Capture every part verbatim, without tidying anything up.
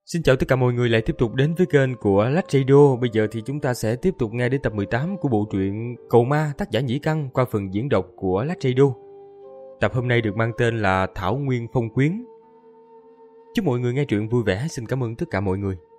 Xin chào tất cả mọi người lại tiếp tục đến với kênh của Lách Radio. Bây giờ thì chúng ta sẽ tiếp tục nghe đến tập mười tám của bộ truyện Cầu Ma tác giả Nhĩ Căn qua phần diễn đọc của Lách Radio. Tập hôm nay được mang tên là Thảo Nguyên Phong Quyến. Chúc mọi người nghe truyện vui vẻ. Xin cảm ơn tất cả mọi người.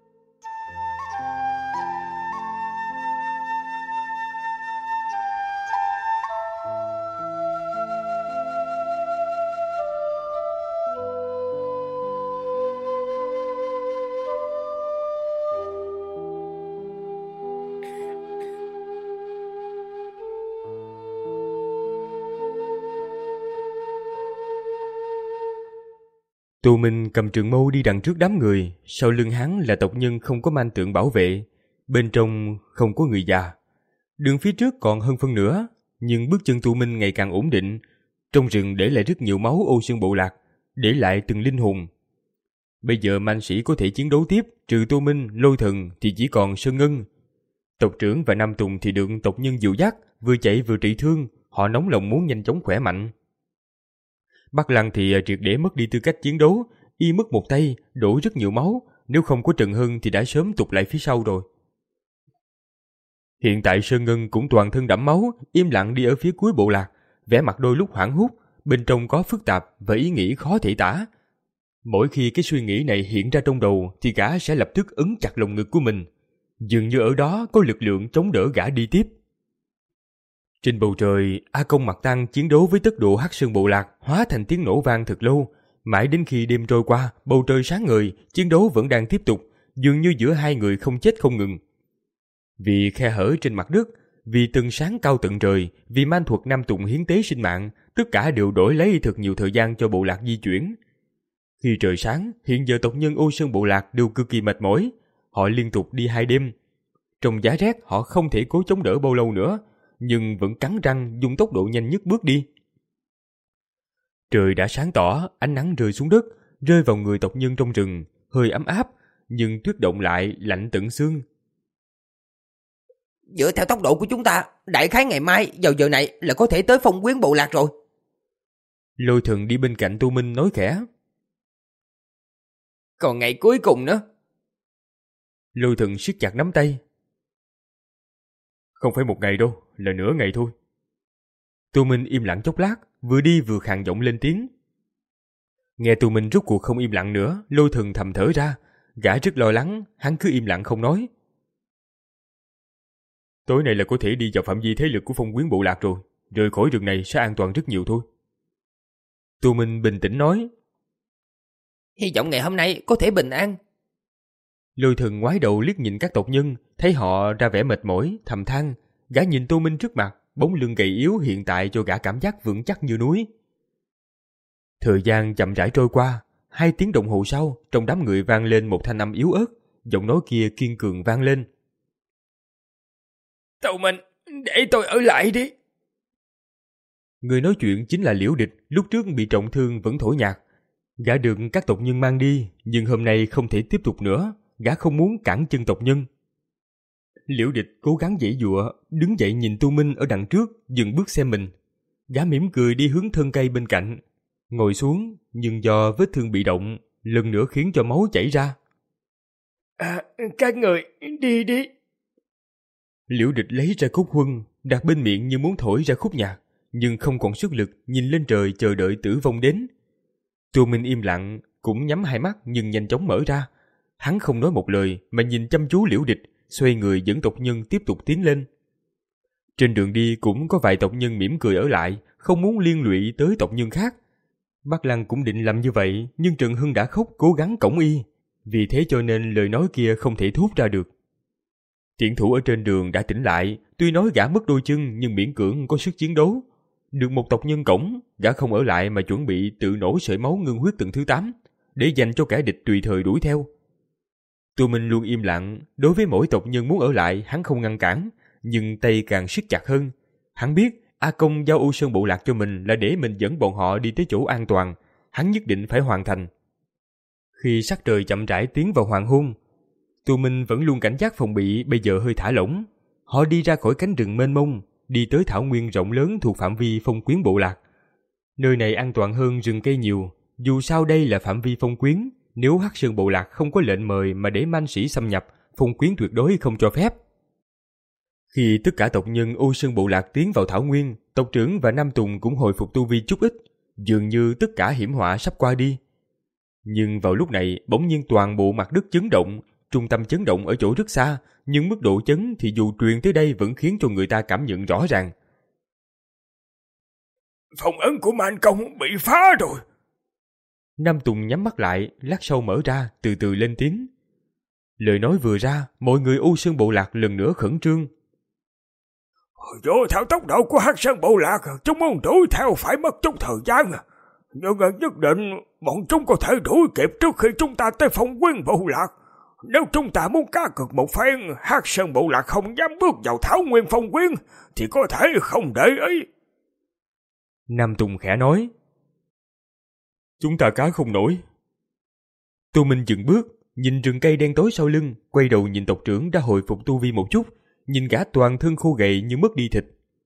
Tô Minh cầm trường mâu đi đằng trước đám người, sau lưng hắn là tộc nhân không có man tượng bảo vệ, bên trong không có người già. Đường phía trước còn hơn phân nửa, nhưng bước chân Tô Minh ngày càng ổn định, trong rừng để lại rất nhiều máu ô xương bộ lạc, để lại từng linh hồn. Bây giờ man sĩ có thể chiến đấu tiếp, trừ Tô Minh, Lôi Thần thì chỉ còn Sơn Ngân. Tộc trưởng và Nam Tùng thì được tộc nhân dìu dắt, vừa chạy vừa trị thương, họ nóng lòng muốn nhanh chóng khỏe mạnh. Bắc Lăng thì triệt để mất đi tư cách chiến đấu, y mất một tay, đổ rất nhiều máu, nếu không có Trần Hưng thì đã sớm tụt lại phía sau rồi. Hiện tại Sơn Ngân cũng toàn thân đẫm máu, im lặng đi ở phía cuối bộ lạc, vẻ mặt đôi lúc hoảng hốt, bên trong có phức tạp và ý nghĩ khó thể tả. Mỗi khi cái suy nghĩ này hiện ra trong đầu thì gã sẽ lập tức ấn chặt lồng ngực của mình, dường như ở đó có lực lượng chống đỡ gã đi tiếp. Trên bầu trời, A Công Mặt Tăng chiến đấu với tốc độ Hắc Sơn bộ lạc hóa thành tiếng nổ vang thật lâu, mãi đến khi đêm trôi qua, bầu trời sáng ngời, chiến đấu vẫn đang tiếp tục, dường như giữa hai người không chết không ngừng. Vì khe hở trên mặt đất, vì tầng sáng cao tận trời, vì man thuật Nam Tùng hiến tế sinh mạng, tất cả đều đổi lấy thật nhiều thời gian cho bộ lạc di chuyển. Khi trời sáng, hiện giờ tộc nhân Ô Sơn bộ lạc đều cực kỳ mệt mỏi, họ liên tục đi hai đêm. Trong giá rét họ không thể cố chống đỡ bao lâu nữa, nhưng vẫn cắn răng dùng tốc độ nhanh nhất bước đi. Trời đã sáng tỏ, ánh nắng rơi xuống đất, rơi vào người tộc nhân trong rừng, hơi ấm áp, nhưng tuyết động lại lạnh tận xương. Dựa theo tốc độ của chúng ta, đại khái ngày mai vào giờ này là có thể tới Phong Quyến bộ lạc rồi. Lôi Thần đi bên cạnh Tô Minh nói khẽ. Còn ngày cuối cùng nữa. Lôi Thần siết chặt nắm tay. Không phải một ngày đâu, là nửa ngày thôi. Tô Minh im lặng chốc lát, vừa đi vừa khàn giọng lên tiếng. Nghe Tô Minh rút cuộc không im lặng nữa, Lôi Thần thầm thở ra, gã rất lo lắng, hắn cứ im lặng không nói. Tối nay là có thể đi vào phạm vi thế lực của Phong Quyến bộ lạc rồi, rời khỏi rừng này sẽ an toàn rất nhiều thôi. Tô Minh bình tĩnh nói. Hy vọng ngày hôm nay có thể bình an. Lôi Thần ngoái đầu liếc nhìn các tộc nhân, thấy họ ra vẻ mệt mỏi, thầm than. Gã nhìn Tô Minh trước mặt, bóng lưng gầy yếu hiện tại cho gã cảm giác vững chắc như núi. Thời gian chậm rãi trôi qua, hai tiếng đồng hồ sau, trong đám người vang lên một thanh âm yếu ớt, giọng nói kia kiên cường vang lên. Tô Minh, để tôi ở lại đi. Người nói chuyện chính là Liễu Địch, lúc trước bị trọng thương vẫn thổi nhạc. Gã được các tộc nhân mang đi, nhưng hôm nay không thể tiếp tục nữa, gã không muốn cản chân tộc nhân. Liễu Địch cố gắng giãy giụa, đứng dậy nhìn Tô Minh ở đằng trước, dừng bước xem mình. Gã mỉm cười đi hướng thân cây bên cạnh, ngồi xuống, nhưng do vết thương bị động, lần nữa khiến cho máu chảy ra. À, các người đi đi. Liễu Địch lấy ra khúc huân, đặt bên miệng như muốn thổi ra khúc nhạc, nhưng không còn sức lực, nhìn lên trời chờ đợi tử vong đến. Tô Minh im lặng, cũng nhắm hai mắt nhưng nhanh chóng mở ra. Hắn không nói một lời mà nhìn chăm chú Liễu Địch, xoay người dẫn tộc nhân tiếp tục tiến lên. Trên đường đi cũng có vài tộc nhân mỉm cười ở lại, không muốn liên lụy tới tộc nhân khác. Bắc Lăng cũng định làm như vậy, nhưng Trần Hưng đã khóc cố gắng cõng y, vì thế cho nên lời nói kia không thể thốt ra được. Tiễn thủ ở trên đường đã tỉnh lại, tuy nói gã mất đôi chân nhưng miễn cưỡng có sức chiến đấu. Được một tộc nhân cõng, gã không ở lại mà chuẩn bị tự nổ sợi máu ngưng huyết tầng thứ tám, để dành cho kẻ địch tùy thời đuổi theo. Tô Minh luôn im lặng, đối với mỗi tộc nhân muốn ở lại hắn không ngăn cản, nhưng tay càng siết chặt hơn. Hắn biết A Công giao Ô Sơn bộ lạc cho mình là để mình dẫn bọn họ đi tới chỗ an toàn, hắn nhất định phải hoàn thành. Khi sắc trời chậm rãi tiến vào hoàng hôn, Tô Minh vẫn luôn cảnh giác phòng bị, bây giờ hơi thả lỏng. Họ đi ra khỏi cánh rừng mênh mông, đi tới thảo nguyên rộng lớn thuộc phạm vi Phong Quyến bộ lạc. Nơi này an toàn hơn rừng cây nhiều, dù sao đây là phạm vi Phong Quyến, Nếu Hắc Sơn bộ lạc không có lệnh mời mà để man sĩ xâm nhập, phong quyến tuyệt đối không cho phép. Khi tất cả tộc nhân Ô Sơn bộ lạc tiến vào thảo nguyên, tộc trưởng và Nam Tùng cũng hồi phục tu vi chút ít, dường như tất cả hiểm họa sắp qua đi. Nhưng vào lúc này, bỗng nhiên toàn bộ mặt đất chấn động, trung tâm chấn động ở chỗ rất xa, nhưng mức độ chấn thì dù truyền tới đây vẫn khiến cho người ta cảm nhận rõ ràng. Phong ấn của Man Công bị phá rồi. Nam Tùng nhắm mắt lại, lát sau mở ra, từ từ lên tiếng. Lời nói vừa ra, mọi người Ô Sơn bộ lạc lần nữa khẩn trương. Vô theo tốc độ của Hắc Sơn bộ lạc, chúng muốn đuổi theo phải mất chút thời gian. Nhưng nhất định bọn chúng có thể đuổi kịp trước khi chúng ta tới phong quyến bộ lạc. Nếu chúng ta muốn cá cược một phen, Hắc Sơn bộ lạc không dám bước vào thảo nguyên phong quyến, thì có thể không để ý. Nam Tùng khẽ nói. Chúng ta cá không nổi. Tô Minh dừng bước, nhìn rừng cây đen tối sau lưng, quay đầu nhìn tộc trưởng đã hồi phục tu vi một chút, nhìn gã toàn thân khô gầy như mất đi thịt.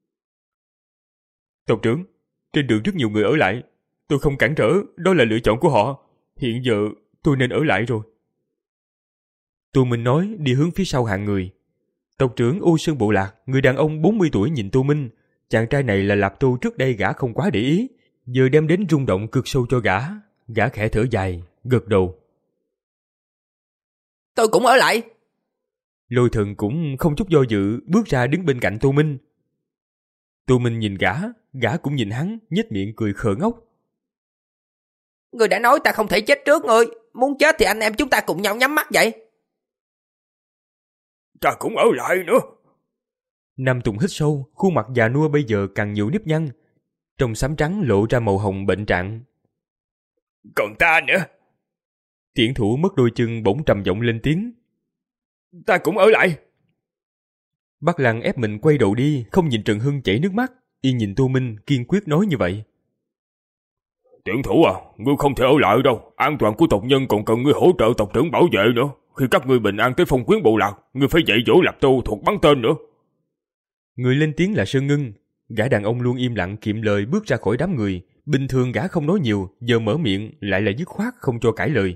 Tộc trưởng, trên đường rất nhiều người ở lại, tôi không cản trở, đó là lựa chọn của họ. Hiện giờ tôi nên ở lại rồi. Tô Minh nói, đi hướng phía sau hàng người. Tộc trưởng Ô Sơn bộ lạc, người đàn ông bốn mươi tuổi nhìn Tô Minh. Chàng trai này là Lạp Tô trước đây gã không quá để ý, giờ đem đến rung động cực sâu cho gã. Gã khẽ thở dài, gật đầu. Tôi cũng ở lại. Lôi Thần cũng không chút do dự, bước ra đứng bên cạnh Tô Minh. Tô Minh nhìn gã, gã cũng nhìn hắn, nhếch miệng cười khờ ngốc. Người đã nói ta không thể chết trước người, muốn chết thì anh em chúng ta cùng nhau nhắm mắt vậy. Ta cũng ở lại nữa. Nam Tùng hít sâu, khuôn mặt già nua bây giờ càng nhiều nếp nhăn, trong xám trắng lộ ra màu hồng bệnh trạng. Còn ta nữa. Tiễn thủ mất đôi chân bỗng trầm giọng lên tiếng. Ta cũng ở lại. Bắc Lăng ép mình quay đầu đi, không nhìn Trần Hưng chảy nước mắt, y nhìn Tô Minh kiên quyết nói như vậy. Tiễn thủ à, ngươi không thể ở lại đâu, an toàn của tộc nhân còn cần ngươi hỗ trợ tộc trưởng bảo vệ nữa. Khi các ngươi bình an tới phong quyến bộ lạc, ngươi phải dạy dỗ Lạp Tô thuộc bắn tên nữa. Người lên tiếng là Sơn Ngân. Gã đàn ông luôn im lặng kiệm lời bước ra khỏi đám người. Bình thường gã không nói nhiều, giờ mở miệng lại là dứt khoát không cho cãi lời.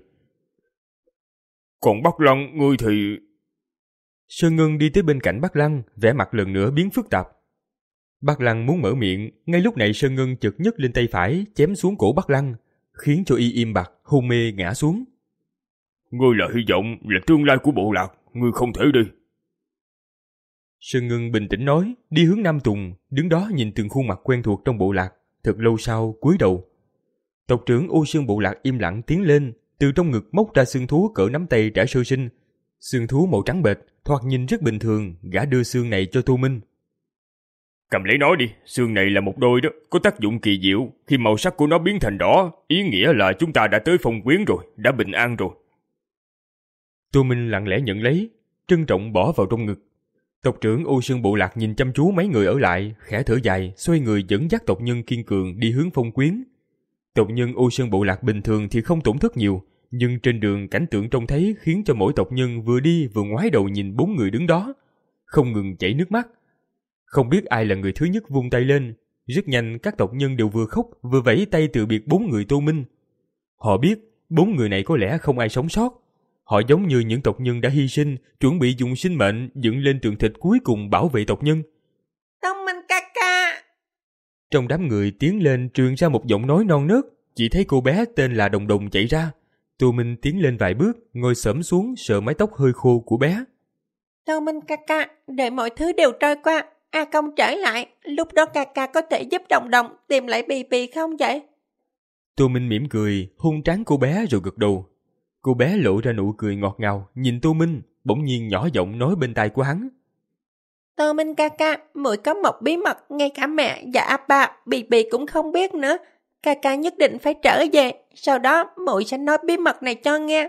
Còn Bắc Lăng, ngươi thì... Sơn Ngân đi tới bên cạnh Bắc Lăng, vẻ mặt lần nữa biến phức tạp. Bắc Lăng muốn mở miệng, ngay lúc này Sơn Ngân chợt nhấc lên tay phải, chém xuống cổ Bắc Lăng, khiến cho y im bặt, hôn mê ngã xuống. Ngươi là hy vọng, là tương lai của bộ lạc, ngươi không thể đi. Sơn Ngân bình tĩnh nói, đi hướng Nam Tùng, đứng đó nhìn từng khuôn mặt quen thuộc trong bộ lạc, thật lâu sau cúi đầu. Tộc trưởng Ô Sơn bộ lạc im lặng tiến lên, từ trong ngực móc ra xương thú cỡ nắm tay trẻ sơ sinh. Xương thú màu trắng bệch, thoạt nhìn rất bình thường, gã đưa xương này cho Tô Minh. Cầm lấy nó đi, xương này là một đôi đó, có tác dụng kỳ diệu, khi màu sắc của nó biến thành đỏ, ý nghĩa là chúng ta đã tới phong quyến rồi, đã bình an rồi. Tô Minh lặng lẽ nhận lấy, trân trọng bỏ vào trong ngực. Tộc trưởng Ô Sơn bộ lạc nhìn chăm chú mấy người ở lại, khẽ thở dài, xoay người dẫn dắt tộc nhân kiên cường đi hướng phong quyến. Tộc nhân Ô Sơn bộ lạc bình thường thì không tổn thất nhiều, nhưng trên đường cảnh tượng trông thấy khiến cho mỗi tộc nhân vừa đi vừa ngoái đầu nhìn bốn người đứng đó, không ngừng chảy nước mắt. Không biết ai là người thứ nhất vung tay lên, rất nhanh các tộc nhân đều vừa khóc vừa vẫy tay từ biệt bốn người Tô Minh. Họ biết bốn người này có lẽ không ai sống sót. Họ giống như những tộc nhân đã hy sinh, chuẩn bị dùng sinh mệnh dựng lên tượng thịt cuối cùng bảo vệ tộc nhân. Tô Minh ca ca. Trong đám người tiến lên truyền ra một giọng nói non nớt, chỉ thấy cô bé tên là Đồng Đồng chạy ra. Tô Minh tiến lên vài bước, ngồi xổm xuống sờ mái tóc hơi khô của bé. Tô Minh ca ca, đợi mọi thứ đều trôi qua, A Công trở lại, lúc đó ca ca có thể giúp Đồng Đồng tìm lại Bì Bì không vậy? Tô Minh mỉm cười, hôn trán cô bé rồi gật đầu. Cô bé lộ ra nụ cười ngọt ngào, nhìn Tô Minh, bỗng nhiên nhỏ giọng nói bên tai của hắn. Tô Minh ca ca, muội có một bí mật, ngay cả mẹ và A Ba, Bì Bì cũng không biết nữa. Ca ca nhất định phải trở về, sau đó muội sẽ nói bí mật này cho nghe.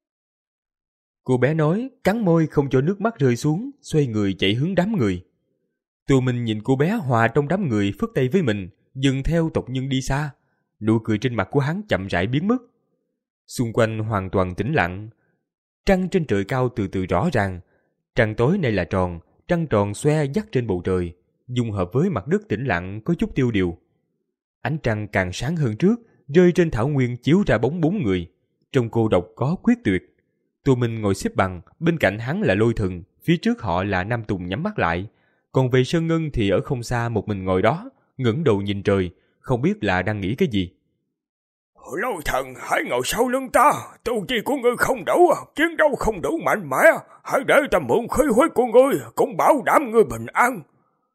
Cô bé nói, cắn môi không cho nước mắt rơi xuống, xoay người chạy hướng đám người. Tô Minh nhìn cô bé hòa trong đám người phất tay với mình, dừng theo tộc nhân đi xa. Nụ cười trên mặt của hắn chậm rãi biến mất. Xung quanh hoàn toàn tĩnh lặng. Trăng trên trời cao từ từ rõ ràng. Trăng tối nay là tròn, trăng tròn xoe dắt trên bầu trời, dung hợp với mặt đất tĩnh lặng có chút tiêu điều. Ánh trăng càng sáng hơn trước, rơi trên thảo nguyên chiếu ra bóng bốn người. Trong cô độc có quyết tuyệt. Tô Minh ngồi xếp bằng, bên cạnh hắn là Lôi Thần, phía trước họ là Nam Tùng nhắm mắt lại. Còn về Sơn Ngân thì ở không xa một mình ngồi đó, ngẩng đầu nhìn trời, không biết là đang nghĩ cái gì. Lôi Thần, hãy ngồi sau lưng ta, tu vi của ngươi không đủ, chiến đấu không đủ mạnh mẽ, hãy để ta mượn khí huyết của ngươi, cũng bảo đảm ngươi bình an.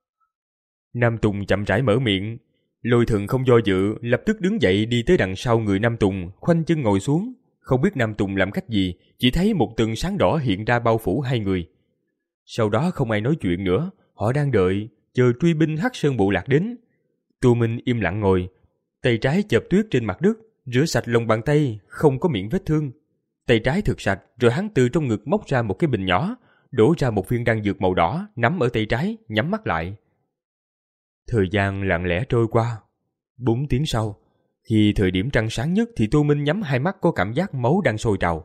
Nam Tùng chậm rãi mở miệng. Lôi Thần không do dự, lập tức đứng dậy đi tới đằng sau người Nam Tùng, khoanh chân ngồi xuống. Không biết Nam Tùng làm cách gì, chỉ thấy một tầng sáng đỏ hiện ra bao phủ hai người. Sau đó không ai nói chuyện nữa, họ đang đợi, chờ truy binh Hắc Sơn bộ lạc đến. Tô Minh im lặng ngồi, tay trái chợp tuyết trên mặt đất, rửa sạch lòng bàn tay, không có miệng vết thương. Tay trái thực sạch, rồi hắn từ trong ngực móc ra một cái bình nhỏ, đổ ra một viên đan dược màu đỏ, nắm ở tay trái, nhắm mắt lại. Thời gian lặng lẽ trôi qua. Bốn tiếng sau, khi thời điểm trăng sáng nhất thì Tô Minh nhắm hai mắt có cảm giác máu đang sôi trào.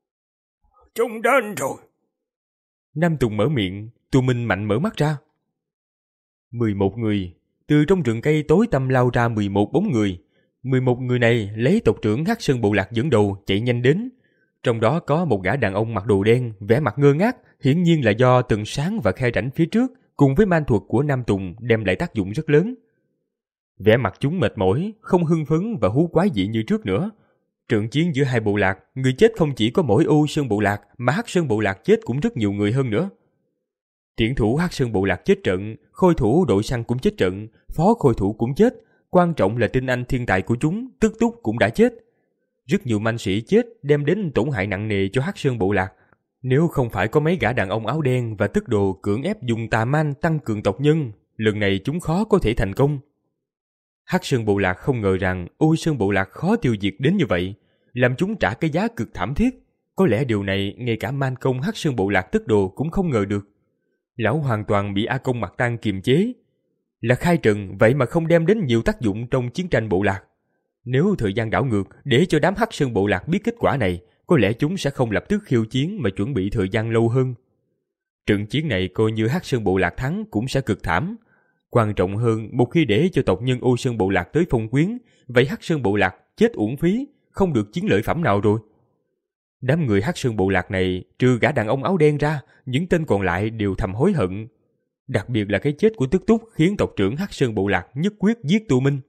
Chúng đến rồi. Nam Tùng mở miệng, Tô Minh mạnh mở mắt ra. Mười một người, từ trong rừng cây tối tăm lao ra mười một bóng người. Mười một người này lấy tộc trưởng Hắc Sơn bộ lạc dẫn đầu chạy nhanh đến. Trong đó có một gã đàn ông mặc đồ đen, vẻ mặt ngơ ngác, hiển nhiên là do tầng sáng và khe rãnh phía trước cùng với man thuật của Nam Tùng đem lại tác dụng rất lớn. Vẻ mặt chúng mệt mỏi, không hưng phấn và hú quái dị như trước nữa. Trận chiến giữa hai bộ lạc, người chết không chỉ có mỗi Ô Sơn bộ lạc, mà Hắc Sơn bộ lạc chết cũng rất nhiều người hơn nữa. Triển thủ Hắc Sơn bộ lạc chết trận, khôi thủ đội săn cũng chết trận, phó khôi thủ cũng chết, quan trọng là tinh anh thiên tài của chúng, Tức Túc cũng đã chết. Rất nhiều manh sĩ chết đem đến tổn hại nặng nề cho Hắc Sơn bộ lạc. Nếu không phải có mấy gã đàn ông áo đen và tức đồ cưỡng ép dùng tà man tăng cường tộc nhân, lần này chúng khó có thể thành công. Hắc Sơn bộ lạc không ngờ rằng Ô Sơn bộ lạc khó tiêu diệt đến như vậy, làm chúng trả cái giá cực thảm thiết. Có lẽ điều này ngay cả man công Hắc Sơn bộ lạc tức đồ cũng không ngờ được. Lão hoàn toàn bị A Công Mặt Tan kiềm chế. Là khai trần vậy mà không đem đến nhiều tác dụng trong chiến tranh bộ lạc. Nếu thời gian đảo ngược để cho đám Hắc Sơn bộ lạc biết kết quả này, có lẽ chúng sẽ không lập tức khiêu chiến mà chuẩn bị thời gian lâu hơn. Trận chiến này coi như Hắc Sơn bộ lạc thắng cũng sẽ cực thảm. Quan trọng hơn, một khi để cho tộc nhân Ô Sơn bộ lạc tới phong quyến, vậy Hắc Sơn bộ lạc chết uổng phí, không được chiến lợi phẩm nào rồi. Đám người Hắc Sơn bộ lạc này, trừ gã đàn ông áo đen ra, những tên còn lại đều thầm hối hận. Đặc biệt là cái chết của Tức Túc khiến tộc trưởng Hắc Sơn bộ lạc nhất quyết giết Tô Minh.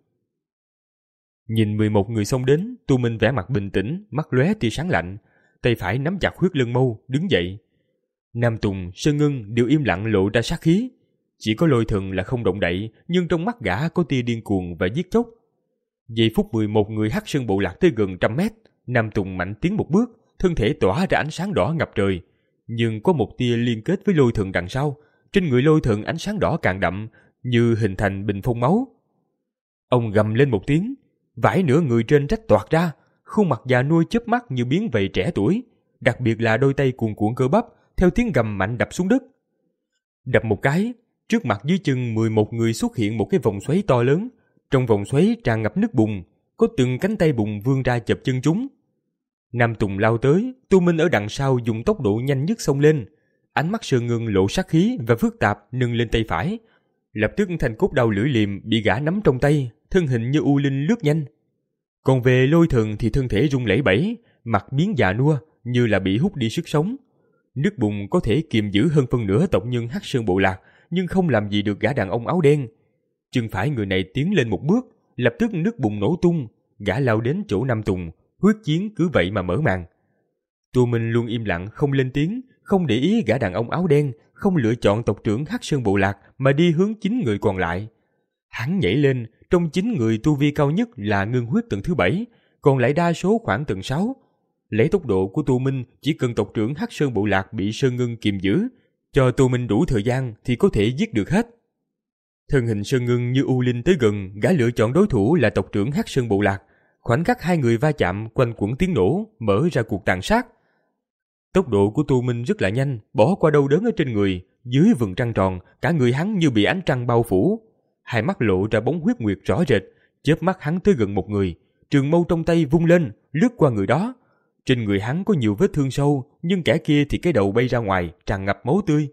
Nhìn mười một người xông đến, Tô Minh vẻ mặt bình tĩnh, mắt lóe tia sáng lạnh, tay phải nắm chặt huyết lân mâu, đứng dậy. Nam Tùng, Sơn Ngân đều im lặng lộ ra sát khí. Chỉ có Lôi Thần là không động đậy, nhưng trong mắt gã có tia điên cuồng và giết chóc. Giây phút mười một người Hắc Sơn bộ lạc tới gần trăm mét, Nam Tùng mạnh tiến một bước, thân thể tỏa ra ánh sáng đỏ ngập trời. Nhưng có một tia liên kết với Lôi Thần đằng sau, trên người Lôi Thần ánh sáng đỏ càng đậm, như hình thành bình phong máu. Ông gầm lên một tiếng, vải nửa người trên rách toạc ra, khuôn mặt già nua chớp mắt như biến về trẻ tuổi, đặc biệt là đôi tay cuồn cuộn cơ bắp, theo tiếng gầm mạnh đập xuống đất. Đập một cái, trước mặt dưới chân mười một người xuất hiện một cái vòng xoáy to lớn, trong vòng xoáy tràn ngập nước bùn, có từng cánh tay bùn vươn ra chập chân chúng. Nam Tùng lao tới, Tô Minh ở đằng sau dùng tốc độ nhanh nhất xông lên, ánh mắt Sơn Ngân lộ sát khí và phức tạp nâng lên tay phải. Lập tức thanh cốt đao lưỡi liềm bị gã nắm trong tay, thân hình như u linh lướt nhanh. Còn về Lôi Thần thì thân thể rung lẩy bẩy, mặt biến già nua như là bị hút đi sức sống. Nước bùn có thể kiềm giữ hơn phân nửa tộc nhân Hắc Sơn bộ lạc, nhưng không làm gì được gã đàn ông áo đen. Chân phải người này tiến lên một bước, lập tức nước bùn nổ tung, gã lao đến chỗ Nam Tùng, huyết chiến cứ vậy mà mở màn. Tô Minh luôn im lặng không lên tiếng, không để ý gã đàn ông áo đen, không lựa chọn tộc trưởng Hắc Sơn bộ lạc mà đi hướng chín người còn lại. Hắn nhảy lên, trong chín người tu vi cao nhất là ngưng huyết tầng thứ bảy, còn lại đa số khoảng tầng sáu. Lấy tốc độ của Tô Minh, chỉ cần tộc trưởng Hắc Sơn bộ lạc bị Sơn Ngân kiềm giữ, cho Tô Minh đủ thời gian thì có thể giết được hết. Thân hình Sơn Ngân như u linh tới gần, gã lựa chọn đối thủ là tộc trưởng Hắc Sơn bộ lạc. Khoảnh khắc hai người va chạm, quanh quẩn tiếng nổ, mở ra cuộc tàn sát. Tốc độ của Tô Minh rất là nhanh, bỏ qua đau đớn ở trên người, dưới vầng trăng tròn, cả người hắn như bị ánh trăng bao phủ. Hai mắt lộ ra bóng huyết nguyệt rõ rệt, chớp mắt hắn tới gần một người, trường mâu trong tay vung lên, lướt qua người đó. Trên người hắn có nhiều vết thương sâu, nhưng kẻ kia thì cái đầu bay ra ngoài, tràn ngập máu tươi.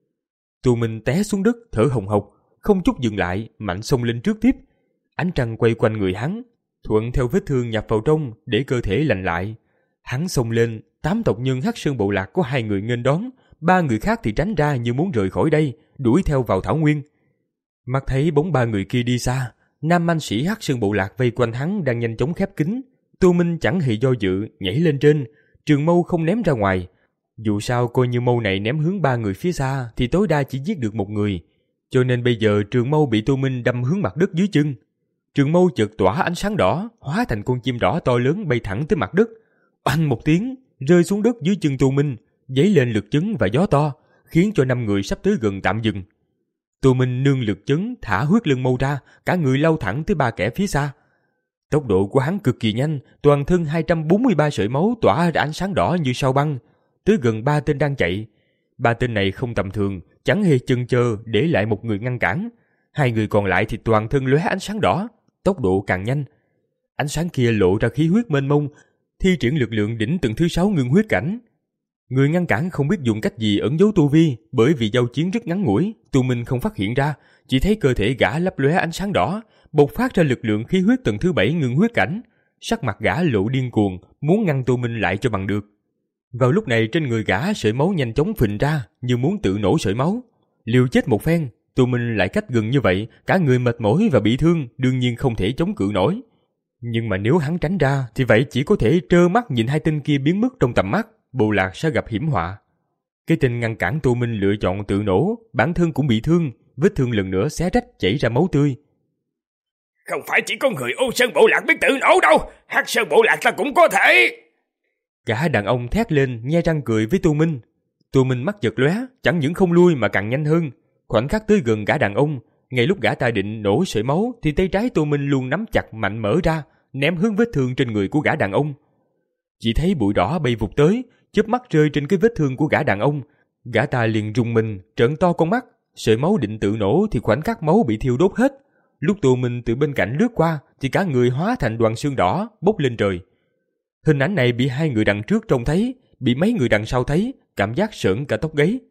Tô Minh té xuống đất, thở hồng hộc, không chút dừng lại, mạnh xông lên trước tiếp. Ánh trăng quay quanh người hắn, thuận theo vết thương nhập vào trong để cơ thể lành lại. Hắn xông lên, tám tộc nhân Hắc Sơn bộ lạc có hai người nghênh đón, ba người khác thì tránh ra như muốn rời khỏi đây, đuổi theo vào thảo nguyên. Mắt thấy bóng ba người kia đi xa, nam manh sĩ Hắc Sơn bộ lạc vây quanh hắn đang nhanh chóng khép kín. Tô Minh chẳng hề do dự, nhảy lên trên, trường mâu không ném ra ngoài. Dù sao coi như mâu này ném hướng ba người phía xa thì tối đa chỉ giết được một người, cho nên bây giờ trường mâu bị Tô Minh đâm hướng mặt đất dưới chân. Trường mâu chợt tỏa ánh sáng đỏ, hóa thành con chim đỏ to lớn bay thẳng tới mặt đất. Oanh một tiếng, rơi xuống đất dưới chân Tô Minh, dấy lên lực chấn và gió to, khiến cho năm người sắp tới gần tạm dừng. Tô Minh nương lực chấn thả huyết lưng mâu ra, cả người lao thẳng tới ba kẻ phía xa. Tốc độ của hắn cực kỳ nhanh, toàn thân hai trăm bốn mươi ba sợi máu tỏa ra ánh sáng đỏ như sao băng, tới gần ba tên đang chạy. Ba tên này không tầm thường, chẳng hề chần chờ để lại một người ngăn cản. Hai người còn lại thì toàn thân lóe ánh sáng đỏ, tốc độ càng nhanh. Ánh sáng kia lộ ra khí huyết mênh mông, thi triển lực lượng đỉnh tầng thứ sáu ngưng huyết cảnh. Người ngăn cản không biết dùng cách gì ẩn giấu tu vi, bởi vì giao chiến rất ngắn ngủi, Tô Minh không phát hiện ra, chỉ thấy cơ thể gã lấp lóe ánh sáng đỏ, bộc phát ra lực lượng khí huyết tầng thứ bảy ngưng huyết cảnh. Sắc mặt gã lộ điên cuồng, muốn ngăn Tô Minh lại cho bằng được. Vào lúc này trên người gã sợi máu nhanh chóng phình ra, như muốn tự nổ sợi máu. Liều chết một phen, Tô Minh lại cách gần như vậy, cả người mệt mỏi và bị thương, đương nhiên không thể chống cự nổi. Nhưng mà nếu hắn tránh ra, thì vậy chỉ có thể trơ mắt nhìn hai tên kia biến mất trong tầm mắt, bộ lạc sẽ gặp hiểm họa. Cái tên ngăn cản Tô Minh lựa chọn tự nổ, bản thân cũng bị thương, vết thương lần nữa xé rách chảy ra máu tươi. Không phải chỉ có người Ô Sơn bộ lạc biết tự nổ đâu, Hắc Sơn bộ lạc ta cũng có thể. Gã đàn ông thét lên, nhe răng cười với Tô Minh. Tô Minh mắt giật lóe, chẳng những không lui mà càng nhanh hơn. Khoảnh khắc tới gần gã đàn ông, ngay lúc gã ta định nổ sợi máu thì tay trái Tô Minh luôn nắm chặt mạnh mở ra, ném hướng vết thương trên người của gã đàn ông. Chỉ thấy bụi đỏ bay vụt tới, chớp mắt rơi trên cái vết thương của gã đàn ông. Gã ta liền rùng mình, trợn to con mắt, sợi máu định tự nổ thì khoảnh khắc máu bị thiêu đốt hết. Lúc Tô Minh từ bên cạnh lướt qua thì cả người hóa thành đoàn xương đỏ bốc lên trời. Hình ảnh này bị hai người đằng trước trông thấy, bị mấy người đằng sau thấy, cảm giác sởn cả tóc gáy.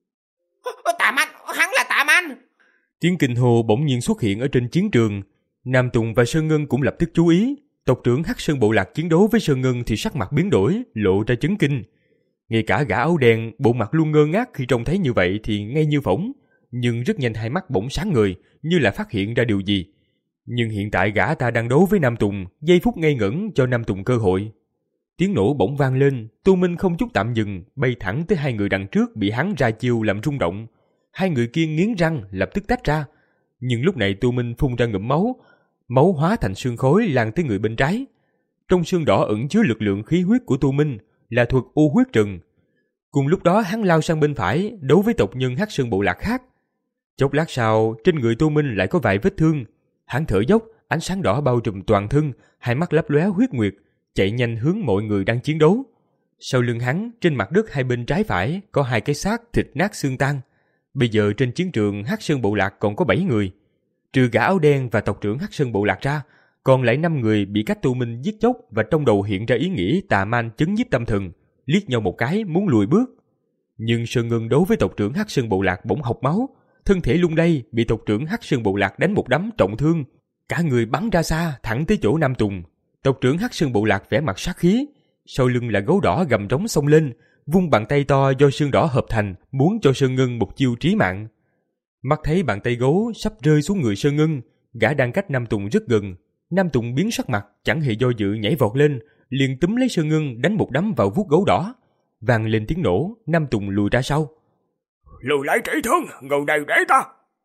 Tạm Anh, hắn là Tạm Anh. Tiếng kinh hô bỗng nhiên xuất hiện ở trên chiến trường. Nam Tùng và Sơn Ngân cũng lập tức chú ý. Tộc trưởng Hắc Sơn bộ lạc chiến đấu với Sơn Ngân thì sắc mặt biến đổi, lộ ra chấn kinh. Ngay cả gã áo đen, bộ mặt luôn ngơ ngác khi trông thấy như vậy thì ngay như phỏng, nhưng rất nhanh hai mắt bỗng sáng ngời, như là phát hiện ra điều gì. Nhưng hiện tại gã ta đang đấu với Nam Tùng, giây phút ngây ngẩn cho Nam Tùng cơ hội. Tiếng nổ bỗng vang lên, Tô Minh không chút tạm dừng, bay thẳng tới hai người đằng trước bị hắn ra chiêu làm rung động. Hai người kia nghiến răng, lập tức tách ra. Nhưng lúc này Tô Minh phun ra ngụm máu, máu hóa thành sương khói lan tới người bên trái. Trong sương đỏ ẩn chứa lực lượng khí huyết của Tô Minh, là thuật u huyết trần. Cùng lúc đó hắn lao sang bên phải, đấu với tộc nhân Hắc Sơn bộ lạc khác. Chốc lát sau, trên người Tô Minh lại có vài vết thương. Hắn thở dốc, ánh sáng đỏ bao trùm toàn thân, hai mắt lấp lóe huyết nguyệt, chạy nhanh hướng mọi người đang chiến đấu. Sau lưng hắn, trên mặt đất hai bên trái phải có hai cái xác thịt nát xương tan. Bây giờ trên chiến trường Hắc Sơn bộ lạc còn có bảy người. Trừ gã áo đen và tộc trưởng Hắc Sơn bộ lạc ra, còn lại năm người bị cách Tô Minh giết chóc và trong đầu hiện ra ý nghĩ tà man chấn nhiếp tâm thần, liếc nhau một cái muốn lùi bước. Nhưng Sơn Ngân đấu với tộc trưởng Hắc Sơn bộ lạc bỗng học máu, thân thể lung lay bị tộc trưởng Hắc Sơn bộ lạc đánh một đấm trọng thương, cả người bắn ra xa thẳng tới chỗ Nam Tùng. Tộc trưởng Hắc Sơn bộ lạc vẻ mặt sát khí, sau lưng là gấu đỏ gầm rống xông lên, vung bàn tay to do xương đỏ hợp thành, muốn cho Sơn Ngân một chiêu trí mạng. Mắt thấy bàn tay gấu sắp rơi xuống người Sơn Ngân, gã đang cách Nam Tùng rất gần. Nam Tùng biến sắc mặt, chẳng hề do dự nhảy vọt lên, liền túm lấy Sơn Ngân đánh một đấm vào vuốt gấu đỏ. Vang lên tiếng nổ, Nam Tùng lùi ra sau. Lùi lại trị thương, người này để ta.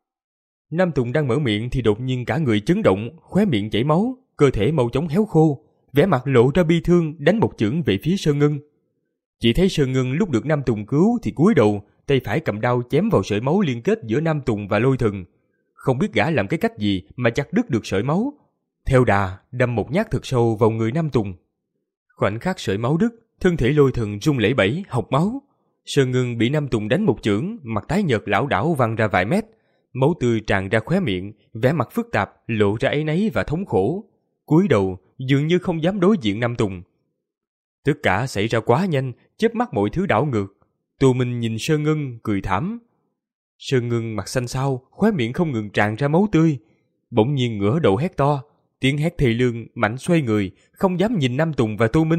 Nam Tùng đang mở miệng thì đột nhiên cả người chấn động, khóe miệng chảy máu, cơ thể mau chóng héo khô, vẻ mặt lộ ra bi thương đánh một chưởng về phía Sơn Ngân. Chỉ thấy Sơn Ngân lúc được Nam Tùng cứu thì cúi đầu, tay phải cầm đao chém vào sợi máu liên kết giữa Nam Tùng và Lôi Thần. Không biết gã làm cái cách gì mà chặt đứt được sợi máu. Theo đà, đâm một nhát thật sâu vào người Nam Tùng. Khoảnh khắc sợi máu đứt, thân thể Lôi Thần rung lẩy bẩy, hộc máu. Sơn Ngân bị Nam Tùng đánh một chưởng, mặt tái nhợt lảo đảo văng ra vài mét, máu tươi tràn ra khóe miệng, vẻ mặt phức tạp, lộ ra áy náy và thống khổ. Cúi đầu, dường như không dám đối diện Nam Tùng. Tất cả xảy ra quá nhanh, chớp mắt mọi thứ đảo ngược. Tô Minh nhìn Sơn Ngân cười thảm. Sơn Ngân mặt xanh xao, khóe miệng không ngừng tràn ra máu tươi. Bỗng nhiên ngửa đầu hét to, tiếng hét thê lương, mạnh xoay người, không dám nhìn Nam Tùng và Tô Minh,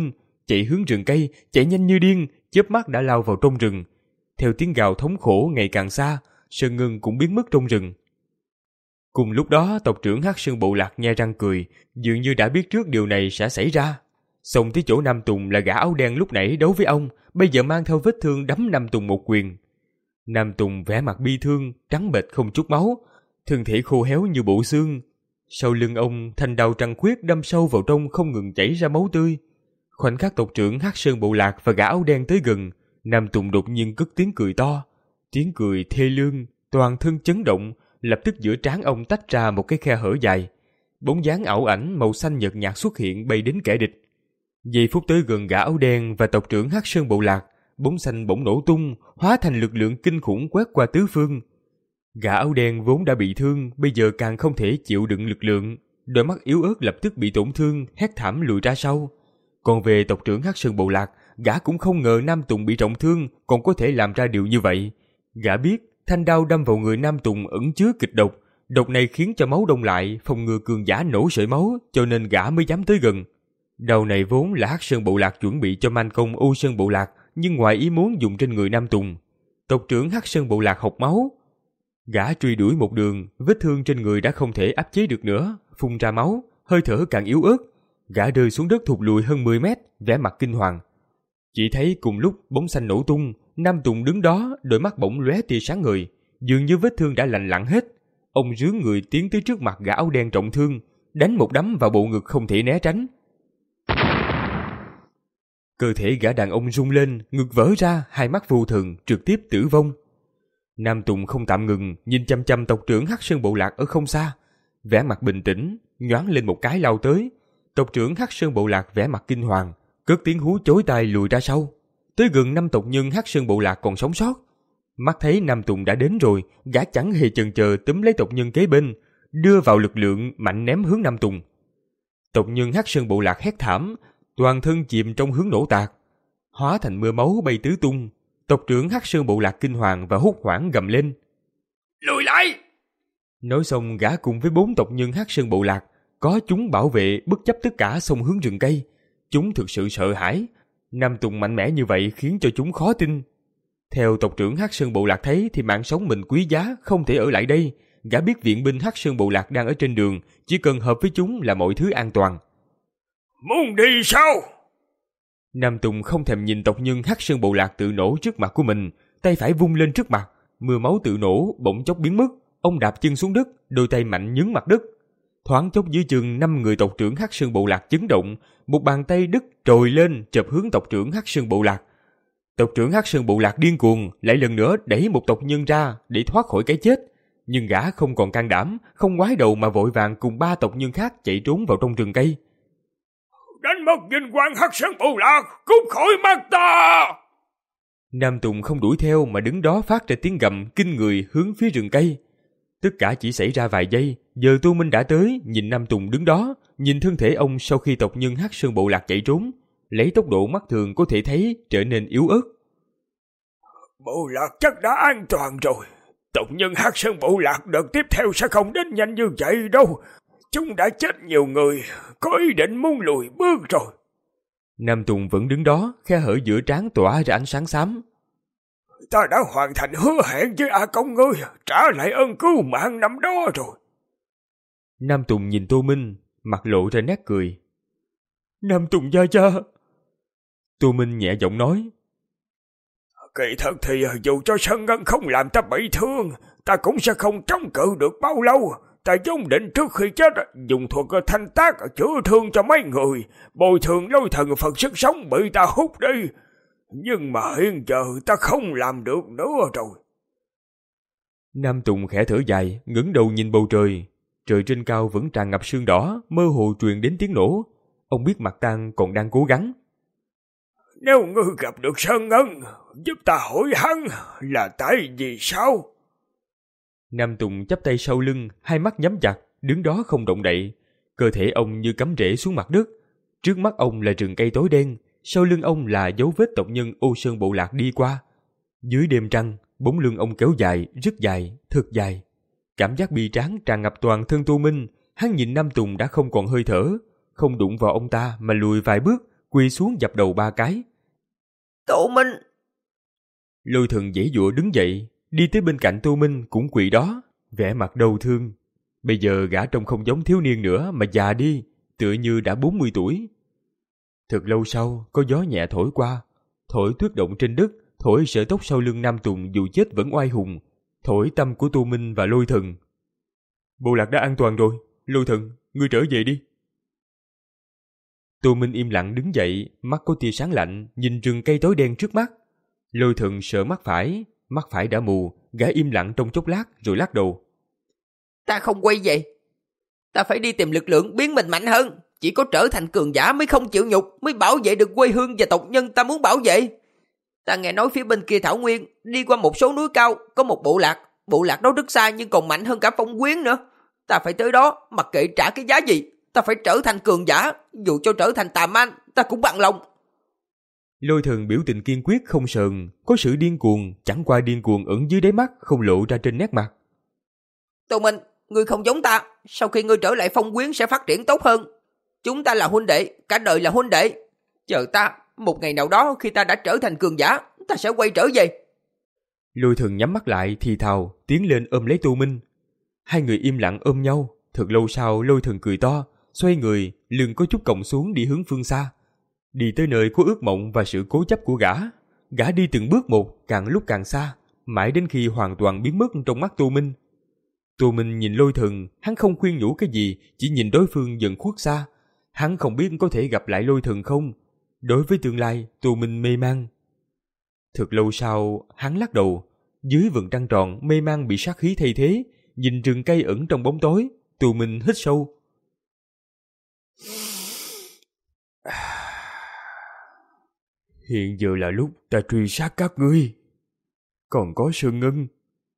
chạy hướng rừng cây, chạy nhanh như điên, chớp mắt đã lao vào trong rừng. Theo tiếng gào thống khổ ngày càng xa, Sơn Ngân cũng biến mất trong rừng. Cùng lúc đó, tộc trưởng Hắc Sơn Bộ Lạc nhe răng cười, dường như đã biết trước điều này sẽ xảy ra. Xông tới chỗ Nam Tùng là gã áo đen lúc nãy đấu với ông, bây giờ mang theo vết thương đấm Nam Tùng một quyền. Nam Tùng vẻ mặt bi thương, trắng bệch không chút máu, thân thể khô héo như bộ xương. Sau lưng ông, thanh đao trăng khuyết đâm sâu vào trong không ngừng chảy ra máu tươi. Khoảnh khắc tộc trưởng Hắc Sơn Bộ Lạc và gã áo đen tới gần, Nam Tùng đột nhiên cất tiếng cười to. Tiếng cười thê lương, toàn thân chấn động, lập tức giữa trán ông tách ra một cái khe hở dài. Bóng dáng ảo ảnh màu xanh nhợt nhạt xuất hiện bay đến kẻ địch. Giây phút tới gần gã áo đen và tộc trưởng Hắc Sơn Bộ Lạc, bóng xanh bỗng nổ tung, hóa thành lực lượng kinh khủng quét qua tứ phương. Gã áo đen vốn đã bị thương, bây giờ càng không thể chịu đựng lực lượng, đôi mắt yếu ớt lập tức bị tổn thương, hét thảm lùi ra sau. Còn về tộc trưởng Hắc Sơn Bộ Lạc, gã cũng không ngờ Nam Tùng bị trọng thương còn có thể làm ra điều như vậy. Gã biết thanh đao đâm vào người Nam Tùng ẩn chứa kịch độc, độc này khiến cho máu đông lại, phòng ngừa cường giả nổ sợi máu, cho nên gã mới dám tới gần. Đao này vốn là Hắc Sơn Bộ Lạc chuẩn bị cho man công U Sơn Bộ Lạc, nhưng ngoài ý muốn dùng trên người Nam Tùng. Tộc trưởng Hắc Sơn Bộ Lạc học máu. Gã truy đuổi một đường, vết thương trên người đã không thể áp chế được nữa, phun ra máu, hơi thở càng yếu ớt. Gã rơi xuống đất thụt lùi hơn mười mét, vẻ mặt kinh hoàng. Chỉ thấy cùng lúc bóng xanh nổ tung, Nam Tùng đứng đó, đôi mắt bỗng lóe tia sáng ngời, dường như vết thương đã lành lặn hết. Ông rướn người tiến tới trước mặt gã áo đen trọng thương, đánh một đấm vào bộ ngực không thể né tránh. Cơ thể gã đàn ông rung lên, ngực vỡ ra, hai mắt vô thần, trực tiếp tử vong. Nam Tùng không tạm ngừng, nhìn chăm chăm tộc trưởng Hắc Sơn Bộ Lạc ở không xa, vẻ mặt bình tĩnh, nhoáng lên một cái lao tới. Tộc trưởng Hắc Sơn Bộ Lạc vẻ mặt kinh hoàng, cất tiếng hú chói tai lùi ra sau. Tới gần năm tộc nhân Hắc Sơn Bộ Lạc còn sống sót. Mắt thấy Nam Tùng đã đến rồi, gã chẳng hề chần chờ túm lấy tộc nhân kế bên, đưa vào lực lượng mạnh ném hướng Nam Tùng. Tộc nhân Hắc Sơn Bộ Lạc hét thảm, toàn thân chìm trong hướng nổ tạc, hóa thành mưa máu bay tứ tung. Tộc trưởng Hắc Sơn Bộ Lạc kinh hoàng và hốt hoảng gầm lên: lùi lại! Nói xong gã cùng với bốn tộc nhân Hắc Sơn Bộ Lạc, có chúng bảo vệ bất chấp tất cả xông hướng rừng cây. Chúng thực sự sợ hãi. Nam Tùng mạnh mẽ như vậy khiến cho chúng khó tin. Theo tộc trưởng Hắc Sơn Bộ Lạc thấy thì mạng sống mình quý giá, không thể ở lại đây. Gã biết viện binh Hắc Sơn Bộ Lạc đang ở trên đường, chỉ cần hợp với chúng là mọi thứ an toàn. Muốn đi sao? Nam Tùng không thèm nhìn tộc nhân Hắc Sơn Bộ Lạc tự nổ trước mặt của mình, tay phải vung lên trước mặt, mưa máu tự nổ bỗng chốc biến mất. Ông đạp chân xuống đất, đôi tay mạnh nhấn mặt đất. Thoáng chốc dưới chân năm người tộc trưởng Hắc Sơn Bộ Lạc chấn động, một bàn tay đứt trồi lên chộp hướng tộc trưởng Hắc Sơn Bộ Lạc. Tộc trưởng Hắc Sơn Bộ Lạc điên cuồng, lại lần nữa đẩy một tộc nhân ra để thoát khỏi cái chết, nhưng gã không còn can đảm, không ngoái đầu mà vội vàng cùng ba tộc nhân khác chạy trốn vào trong rừng cây. Đánh mất vinh quang Hắc Sơn Bộ Lạc, cút khỏi mắt ta! Nam Tùng không đuổi theo mà đứng đó phát ra tiếng gầm kinh người hướng phía rừng cây. Tất cả chỉ xảy ra vài giây, giờ Tô Minh đã tới, nhìn Nam Tùng đứng đó, nhìn thân thể ông sau khi tộc nhân Hắc Sơn Bộ Lạc chạy trốn, lấy tốc độ mắt thường có thể thấy trở nên yếu ớt. Bộ lạc chắc đã an toàn rồi. Tộc nhân Hắc Sơn Bộ Lạc đợt tiếp theo sẽ không đến nhanh như vậy đâu. Chúng đã chết nhiều người, có ý định muốn lùi bước rồi. Nam Tùng vẫn đứng đó, khe hở giữa trán tỏa ra ánh sáng xám. Ta đã hoàn thành hứa hẹn với A Công ngươi, trả lại ơn cứu mạng năm đó rồi. Nam Tùng nhìn Tô Minh, mặt lộ ra nét cười. Nam Tùng gia gia. Tô Minh nhẹ giọng nói. Kỳ thật thì dù cho Sơn Ngân không làm ta bị thương, ta cũng sẽ không chống cự được bao lâu. Ta vốn định trước khi chết dùng thuật thanh tác chữa thương cho mấy người, bồi thường lôi thần Phật sức sống bị ta hút đi. Nhưng mà hiện giờ ta không làm được nữa rồi. Nam Tùng khẽ thở dài, ngẩng đầu nhìn bầu trời. Trời trên cao vẫn tràn ngập sương đỏ, mơ hồ truyền đến tiếng nổ. Ông biết Mạc Tang còn đang cố gắng. Nếu ngươi gặp được Sơn Ngân, giúp ta hỏi hắn là tại vì sao? Nam Tùng chắp tay sau lưng, hai mắt nhắm chặt, đứng đó không động đậy. Cơ thể ông như cắm rễ xuống mặt đất. Trước mắt ông là rừng cây tối đen, sau lưng ông là dấu vết tộc nhân Ô Sơn Bộ Lạc đi qua. Dưới đêm trăng, bóng lưng ông kéo dài, rất dài, thật dài. Cảm giác bi tráng tràn ngập toàn thân Tô Minh. Hắn nhìn Nam Tùng đã không còn hơi thở, không đụng vào ông ta mà lùi vài bước, quỳ xuống dập đầu ba cái. Tô Minh! Lôi Thần giãy giụa đứng dậy, đi tới bên cạnh Tô Minh cũng quỳ đó, vẻ mặt đau thương. Bây giờ gã trông không giống thiếu niên nữa mà già đi, tựa như đã bốn mươi tuổi. Thật lâu sau, có gió nhẹ thổi qua, thổi tuyết động trên đất, thổi sợi tóc sau lưng Nam Tùng dù chết vẫn oai hùng, thổi tâm của Tô Minh và Lôi Thần. Bộ lạc đã an toàn rồi, Lôi Thần, ngươi trở về đi. Tô Minh im lặng đứng dậy, mắt có tia sáng lạnh, nhìn rừng cây tối đen trước mắt. Lôi Thần sợ mắt phải, mắt phải đã mù, gã im lặng trong chốc lát rồi lắc đầu. Ta không quay về. Ta phải đi tìm lực lượng biến mình mạnh hơn. Chỉ có trở thành cường giả mới không chịu nhục, mới bảo vệ được quê hương và tộc nhân ta muốn bảo vệ. Ta nghe nói phía bên kia thảo nguyên, đi qua một số núi cao, có một bộ lạc. Bộ lạc đó rất xa nhưng còn mạnh hơn cả Phong Quyến nữa. Ta phải tới đó, mặc kệ trả cái giá gì. Ta phải trở thành cường giả, dù cho trở thành tà man, ta cũng bằng lòng. Lôi Thần biểu tình kiên quyết không sờn, có sự điên cuồng, chẳng qua điên cuồng ẩn dưới đáy mắt, không lộ ra trên nét mặt. Tô Minh, ngươi không giống ta, sau khi ngươi trở lại Phong Quyến sẽ phát triển tốt hơn. Chúng ta là huynh đệ, cả đời là huynh đệ. Chờ ta, một ngày nào đó khi ta đã trở thành cường giả, ta sẽ quay trở về. Lôi Thần nhắm mắt lại thì thào, tiến lên ôm lấy Tô Minh. Hai người im lặng ôm nhau, thật lâu sau Lôi Thần cười to, xoay người, lưng có chút còng xuống đi hướng phương xa. Đi tới nơi có ước mộng và sự cố chấp của gã. Gã đi từng bước một, càng lúc càng xa, mãi đến khi hoàn toàn biến mất trong mắt Tô Minh. Tô Minh nhìn Lôi Thần, hắn không khuyên nhủ cái gì, chỉ nhìn đối phương dần khuất xa. Hắn không biết có thể gặp lại Lôi Thần không. Đối với tương lai, Tô Minh mê man. Thật lâu sau, hắn lắc đầu. Dưới vầng trăng tròn, mê man bị sát khí thay thế. Nhìn rừng cây ẩn trong bóng tối, Tô Minh hít sâu. Hiện giờ là lúc ta truy sát các ngươi. Còn có Sơn Ngân.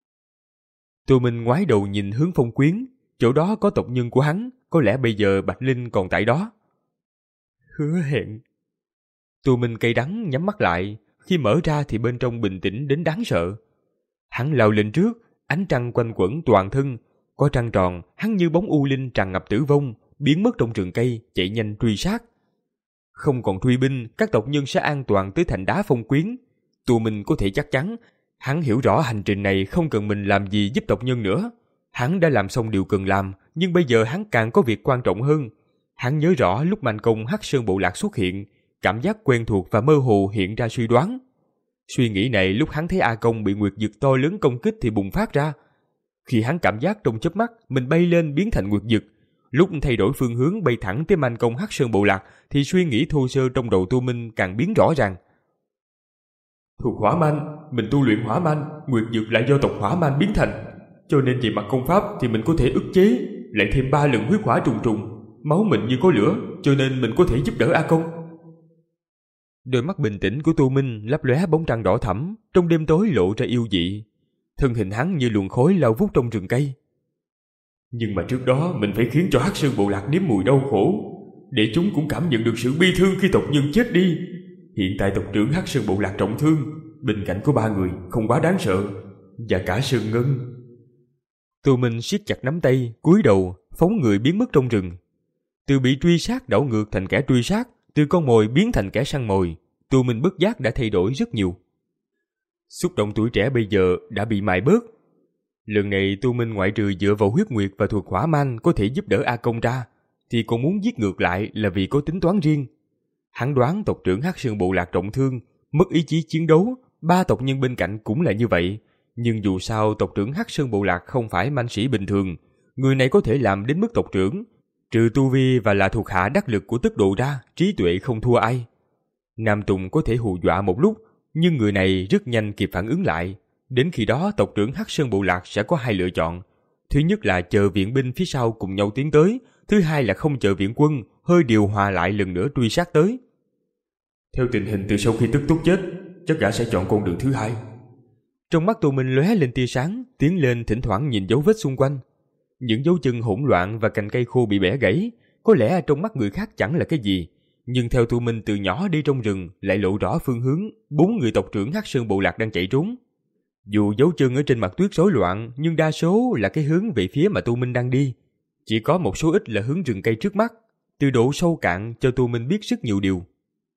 Tô Minh ngoái đầu nhìn hướng Phong Quyến, chỗ đó có tộc nhân của hắn, có lẽ bây giờ Bạch Linh còn tại đó. Hứa hẹn. Tô Minh cay đắng nhắm mắt lại, khi mở ra thì bên trong bình tĩnh đến đáng sợ. Hắn lao lên trước, ánh trăng quanh quẩn toàn thân, có trăng tròn, hắn như bóng u linh tràn ngập tử vong, biến mất trong rừng cây, chạy nhanh truy sát. Không còn truy binh, các tộc nhân sẽ an toàn tới thành đá Phong Quyến. Tô Minh có thể chắc chắn, hắn hiểu rõ hành trình này không cần mình làm gì giúp tộc nhân nữa. Hắn đã làm xong điều cần làm, nhưng bây giờ hắn càng có việc quan trọng hơn. Hắn nhớ rõ lúc Mạnh Công Hắc Sơn Bộ Lạc xuất hiện, cảm giác quen thuộc và mơ hồ hiện ra suy đoán. Suy nghĩ này lúc hắn thấy A Công bị nguyệt dực to lớn công kích thì bùng phát ra. Khi hắn cảm giác trong chớp mắt mình bay lên biến thành nguyệt dực, lúc thay đổi phương hướng bay thẳng tới Mạnh Công Hắc Sơn Bộ Lạc thì suy nghĩ thô sơ trong đầu Tô Minh càng biến rõ ràng. Thuộc hỏa man, mình tu luyện hỏa man, nguyệt dực lại do tộc hỏa man biến thành, cho nên về mặt công pháp thì mình có thể ức chế, lại thêm ba lần huyết hỏa trùng trùng, máu mình như có lửa, cho nên mình có thể giúp đỡ A Công. Đôi mắt bình tĩnh của Tô Minh lấp lóe bóng trăng đỏ thẫm, trong đêm tối lộ ra yêu dị. Thân hình hắn như luồng khói lao vút trong rừng cây. Nhưng mà trước đó mình phải khiến cho Hắc Sơn Bộ Lạc nếm mùi đau khổ, để chúng cũng cảm nhận được sự bi thương khi tộc nhân chết đi. Hiện tại tộc trưởng Hắc Sơn Bộ Lạc trọng thương, bên cạnh có ba người không quá đáng sợ, và cả Sơn Ngân. Tô Minh siết chặt nắm tay, cúi đầu, phóng người biến mất trong rừng. Từ bị truy sát đảo ngược thành kẻ truy sát, từ con mồi biến thành kẻ săn mồi, Tô Minh bất giác đã thay đổi rất nhiều. Xúc động tuổi trẻ bây giờ đã bị mài bớt. Lần này Tô Minh ngoại trừ dựa vào huyết nguyệt và thuộc hỏa man có thể giúp đỡ A Công ra, thì còn muốn giết ngược lại là vì có tính toán riêng. Hắn đoán tộc trưởng Hắc Sơn Bộ Lạc trọng thương, mất ý chí chiến đấu, ba tộc nhân bên cạnh cũng là như vậy. Nhưng dù sao tộc trưởng Hắc Sơn Bộ Lạc không phải manh sĩ bình thường, người này có thể làm đến mức tộc trưởng. Trừ tu vi và là thuộc hạ đắc lực của Tức Độ ra, trí tuệ không thua ai. Nam Tùng có thể hù dọa một lúc, nhưng người này rất nhanh kịp phản ứng lại. Đến khi đó tộc trưởng Hắc Sơn Bộ Lạc sẽ có hai lựa chọn. Thứ nhất là chờ viện binh phía sau cùng nhau tiến tới, thứ hai là không chờ viện quân, hơi điều hòa lại lần nữa truy sát tới. Theo tình hình từ sau khi Tức Túc chết, chắc gã sẽ chọn con đường thứ hai. Trong mắt Tô Minh lóe lên tia sáng, tiến lên thỉnh thoảng nhìn dấu vết xung quanh. Những dấu chân hỗn loạn và cành cây khô bị bẻ gãy, có lẽ trong mắt người khác chẳng là cái gì, nhưng theo Tô Minh từ nhỏ đi trong rừng lại lộ rõ phương hướng bốn người tộc trưởng Hắc Sơn Bộ Lạc đang chạy trốn. Dù dấu chân ở trên mặt tuyết rối loạn, nhưng đa số là cái hướng về phía mà Tô Minh đang đi. Chỉ có một số ít là hướng rừng cây trước mắt, từ độ sâu cạn cho Tô Minh biết rất nhiều điều.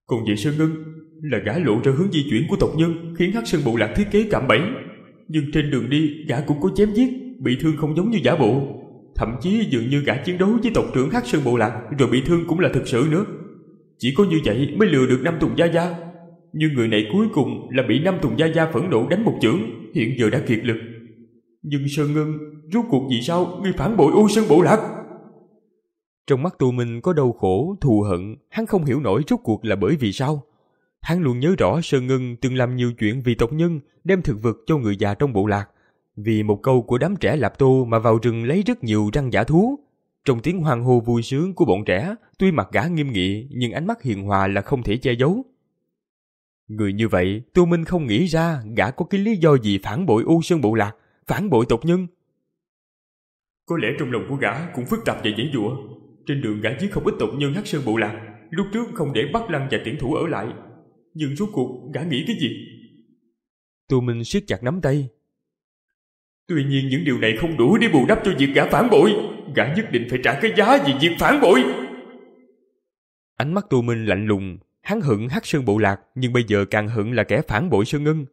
Còn về Sơn Ngân, là gã lộ ra hướng di chuyển của tộc nhân, khiến Hắc Sơn bộ lạc thiết kế cạm bẫy. Nhưng trên đường đi, gã cũng có chém giết, bị thương không giống như giả bộ. Thậm chí dường như gã chiến đấu với tộc trưởng Hắc Sơn bộ lạc rồi bị thương cũng là thực sự nữa. Chỉ có như vậy mới lừa được Nam Tùng Gia Gia. Nhưng người này cuối cùng là bị Nam Tùng Gia Gia phẫn nộ đánh một chưởng, hiện giờ đã kiệt lực. Nhưng Sơn Ngân, rốt cuộc vì sao ngươi phản bội U Sơn bộ lạc? Trong mắt Tô Minh có đau khổ, thù hận, hắn không hiểu nổi rốt cuộc là bởi vì sao. Hắn luôn nhớ rõ Sơn Ngân từng làm nhiều chuyện vì tộc nhân, đem thực vật cho người già trong bộ lạc. Vì một câu của đám trẻ Lạp Tô mà vào rừng lấy rất nhiều răng giả thú. Trong tiếng hoan hô vui sướng của bọn trẻ, tuy mặt gã nghiêm nghị nhưng ánh mắt hiền hòa là không thể che giấu. Người như vậy, Tô Minh không nghĩ ra gã có cái lý do gì phản bội U Sơn bộ lạc, phản bội tộc nhân. Có lẽ trong lòng của gã cũng phức tạp và dãy dụa. Trên đường gã giết không ít tộc nhân Hắc Sơn bộ lạc, lúc trước không để Bắc Lăng và Tiễn Thủ ở lại. Nhưng rốt cuộc gã nghĩ cái gì? Tô Minh siết chặt nắm tay. Tuy nhiên những điều này không đủ để bù đắp cho việc gã phản bội. Gã nhất định phải trả cái giá vì việc phản bội. Ánh mắt Tô Minh lạnh lùng. Hắn hận Hắc Sơn bộ lạc, nhưng bây giờ càng hận là kẻ phản bội Sơn Ngân.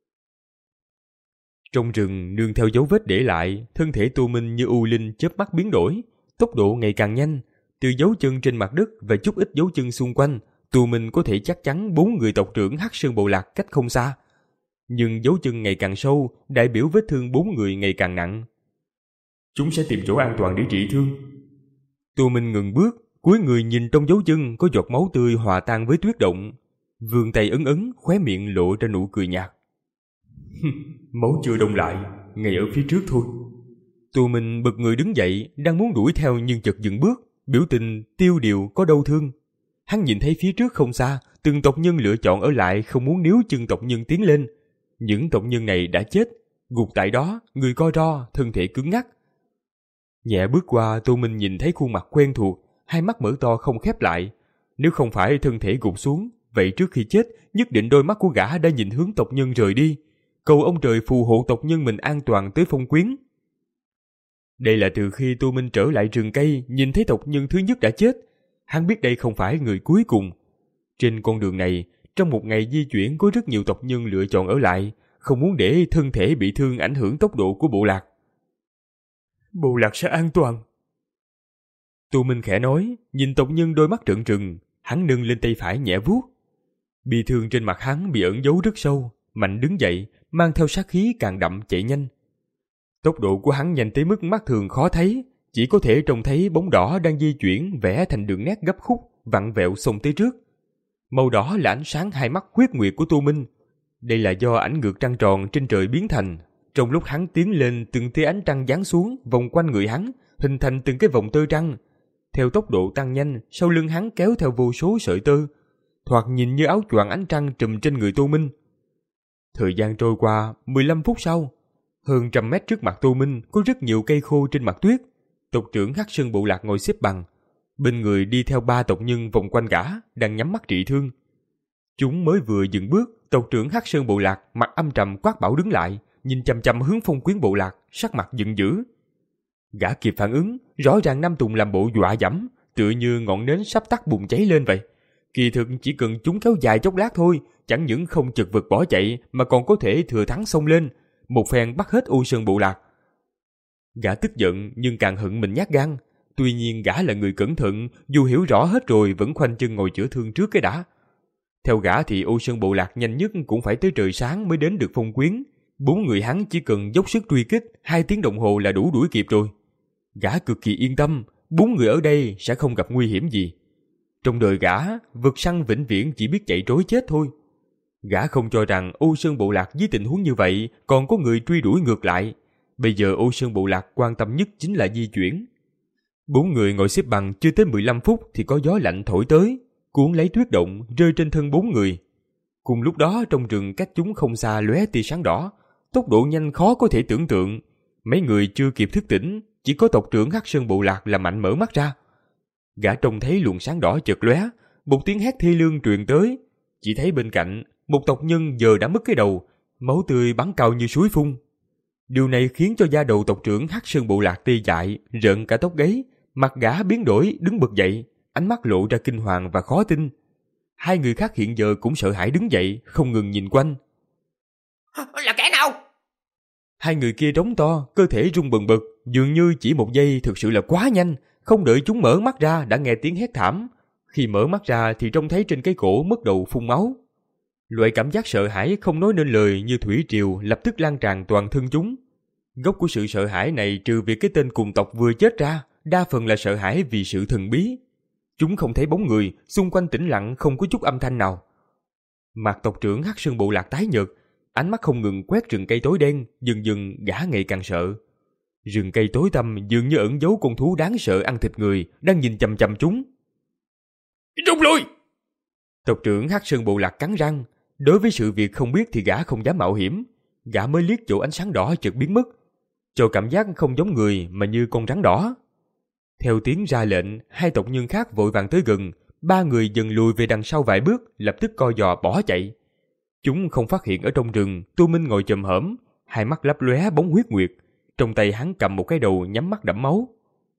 Trong rừng, nương theo dấu vết để lại, thân thể Tô Minh như u linh chớp mắt biến đổi, tốc độ ngày càng nhanh. Từ dấu chân trên mặt đất và chút ít dấu chân xung quanh, Tô Minh có thể chắc chắn bốn người tộc trưởng Hắc Sơn bộ lạc cách không xa. Nhưng dấu chân ngày càng sâu, đại biểu vết thương bốn người ngày càng nặng. Chúng sẽ tìm chỗ an toàn để trị thương. Tô Minh ngừng bước, cúi người nhìn trong dấu chân có giọt máu tươi hòa tan với tuyết động. Vươn tay ấn ấn, khóe miệng lộ ra nụ cười nhạt. Máu chưa đông lại, ngay ở phía trước thôi. Tô Minh bật người đứng dậy, đang muốn đuổi theo nhưng chợt dừng bước, biểu tình tiêu điều có đau thương. Hắn nhìn thấy phía trước không xa, từng tộc nhân lựa chọn ở lại không muốn níu chân tộc nhân tiến lên. Những tộc nhân này đã chết, gục tại đó, người co ro, thân thể cứng ngắc. Nhẹ bước qua, Tô Minh nhìn thấy khuôn mặt quen thuộc, hai mắt mở to không khép lại. Nếu không phải thân thể gục xuống, vậy trước khi chết, nhất định đôi mắt của gã đã nhìn hướng tộc nhân rời đi, cầu ông trời phù hộ tộc nhân mình an toàn tới Phong Quyến. Đây là từ khi Tô Minh trở lại rừng cây, nhìn thấy tộc nhân thứ nhất đã chết. Hắn biết đây không phải người cuối cùng. Trên con đường này, trong một ngày di chuyển có rất nhiều tộc nhân lựa chọn ở lại, không muốn để thân thể bị thương ảnh hưởng tốc độ của bộ lạc. Bộ lạc sẽ an toàn. Tô Minh khẽ nói, nhìn tộc nhân đôi mắt trợn trừng, hắn nâng lên tay phải nhẹ vuốt. Bị thương trên mặt hắn bị ẩn giấu rất sâu, mạnh đứng dậy, mang theo sát khí càng đậm chạy nhanh. Tốc độ của hắn nhanh tới mức mắt thường khó thấy, chỉ có thể trông thấy bóng đỏ đang di chuyển vẽ thành đường nét gấp khúc, vặn vẹo xông tới trước. Màu đỏ là ánh sáng hai mắt huyết nguyệt của Tô Minh. Đây là do ảnh ngược trăng tròn trên trời biến thành. Trong lúc hắn tiến lên, từng tia ánh trăng giáng xuống vòng quanh người hắn, hình thành từng cái vòng tơ trăng. Theo tốc độ tăng nhanh, sau lưng hắn kéo theo vô số sợi tơ, thoạt nhìn như áo choàng ánh trăng trùm trên người Tô Minh. Thời gian trôi qua, mười lăm phút sau, hơn trăm mét trước mặt Tô Minh có rất nhiều cây khô trên mặt tuyết. Tộc trưởng Hắc Sơn bộ lạc ngồi xếp bằng, bên người đi theo ba tộc nhân vòng quanh gã, đang nhắm mắt trị thương. Chúng mới vừa dừng bước, tộc trưởng Hắc Sơn bộ lạc mặt âm trầm quát bảo đứng lại, nhìn chằm chằm hướng Phong Quyến bộ lạc, sắc mặt giận dữ. Gã kịp phản ứng, rõ ràng Nam Tùng làm bộ dọa dẫm, tựa như ngọn nến sắp tắt bùng cháy lên vậy. Kỳ thực chỉ cần chúng kéo dài chốc lát thôi, chẳng những không chật vật bỏ chạy mà còn có thể thừa thắng xông lên, một phen bắt hết U Sơn bộ lạc. Gã tức giận nhưng càng hận mình nhát gan. Tuy nhiên gã là người cẩn thận, dù hiểu rõ hết rồi vẫn khoanh chân ngồi chữa thương trước cái đã. Theo gã thì U Sơn bộ lạc nhanh nhất cũng phải tới trời sáng mới đến được Phong Quyến. Bốn người hắn chỉ cần dốc sức truy kích, hai tiếng đồng hồ là đủ đuổi kịp rồi. Gã cực kỳ yên tâm, bốn người ở đây sẽ không gặp nguy hiểm gì. Trong đời gã, vực săn vĩnh viễn chỉ biết chạy trối chết thôi. Gã không cho rằng U Sơn bộ lạc với tình huống như vậy còn có người truy đuổi ngược lại. Bây giờ U Sơn bộ lạc quan tâm nhất chính là di chuyển. Bốn người ngồi xếp bằng chưa tới mười lăm phút thì có gió lạnh thổi tới, cuốn lấy tuyết động rơi trên thân bốn người. Cùng lúc đó trong rừng cách chúng không xa lóe tia sáng đỏ, tốc độ nhanh khó có thể tưởng tượng. Mấy người chưa kịp thức tỉnh, chỉ có tộc trưởng Hắc Sơn bộ lạc là mạnh mở mắt ra. Gã trông thấy luồng sáng đỏ chợt lóe, một tiếng hét thê lương truyền tới. Chỉ thấy bên cạnh một tộc nhân giờ đã mất cái đầu, máu tươi bắn cao như suối phun. Điều này khiến cho da đầu tộc trưởng Hắc Sơn bộ lạc tê dại, rợn cả tóc gáy, mặt gã biến đổi đứng bật dậy, ánh mắt lộ ra kinh hoàng và khó tin. Hai người khác hiện giờ cũng sợ hãi đứng dậy, không ngừng nhìn quanh. Là kẻ nào? Hai người kia trống to, cơ thể rung bần bật, dường như chỉ một giây thực sự là quá nhanh, không đợi chúng mở mắt ra đã nghe tiếng hét thảm. Khi mở mắt ra thì trông thấy trên cái cổ mất đầu phun máu. Loại cảm giác sợ hãi không nói nên lời như thủy triều lập tức lan tràn toàn thân chúng. Gốc của sự sợ hãi này trừ việc cái tên cùng tộc vừa chết ra, đa phần là sợ hãi vì sự thần bí. Chúng không thấy bóng người, xung quanh tĩnh lặng không có chút âm thanh nào. Mặt tộc trưởng Hắc Sơn Bộ Lạc tái nhợt, ánh mắt không ngừng quét rừng cây tối đen, dần dần gã ngày càng sợ. Rừng cây tối tăm dường như ẩn giấu con thú đáng sợ ăn thịt người đang nhìn chằm chằm chúng. Rút lui! Tộc trưởng Hắc Sơn Bộ Lạc cắn răng. Đối với sự việc không biết thì gã không dám mạo hiểm. Gã mới liếc chỗ ánh sáng đỏ chợt biến mất, cho cảm giác không giống người mà như con rắn đỏ. Theo tiếng ra lệnh, hai tộc nhân khác vội vàng tới gần. Ba người dần lùi về đằng sau vài bước, lập tức co giò bỏ chạy. Chúng không phát hiện ở trong rừng, Tô Minh ngồi chồm hổm, hai mắt lấp lóe bóng huyết nguyệt. Trong tay hắn cầm một cái đầu nhắm mắt đẫm máu.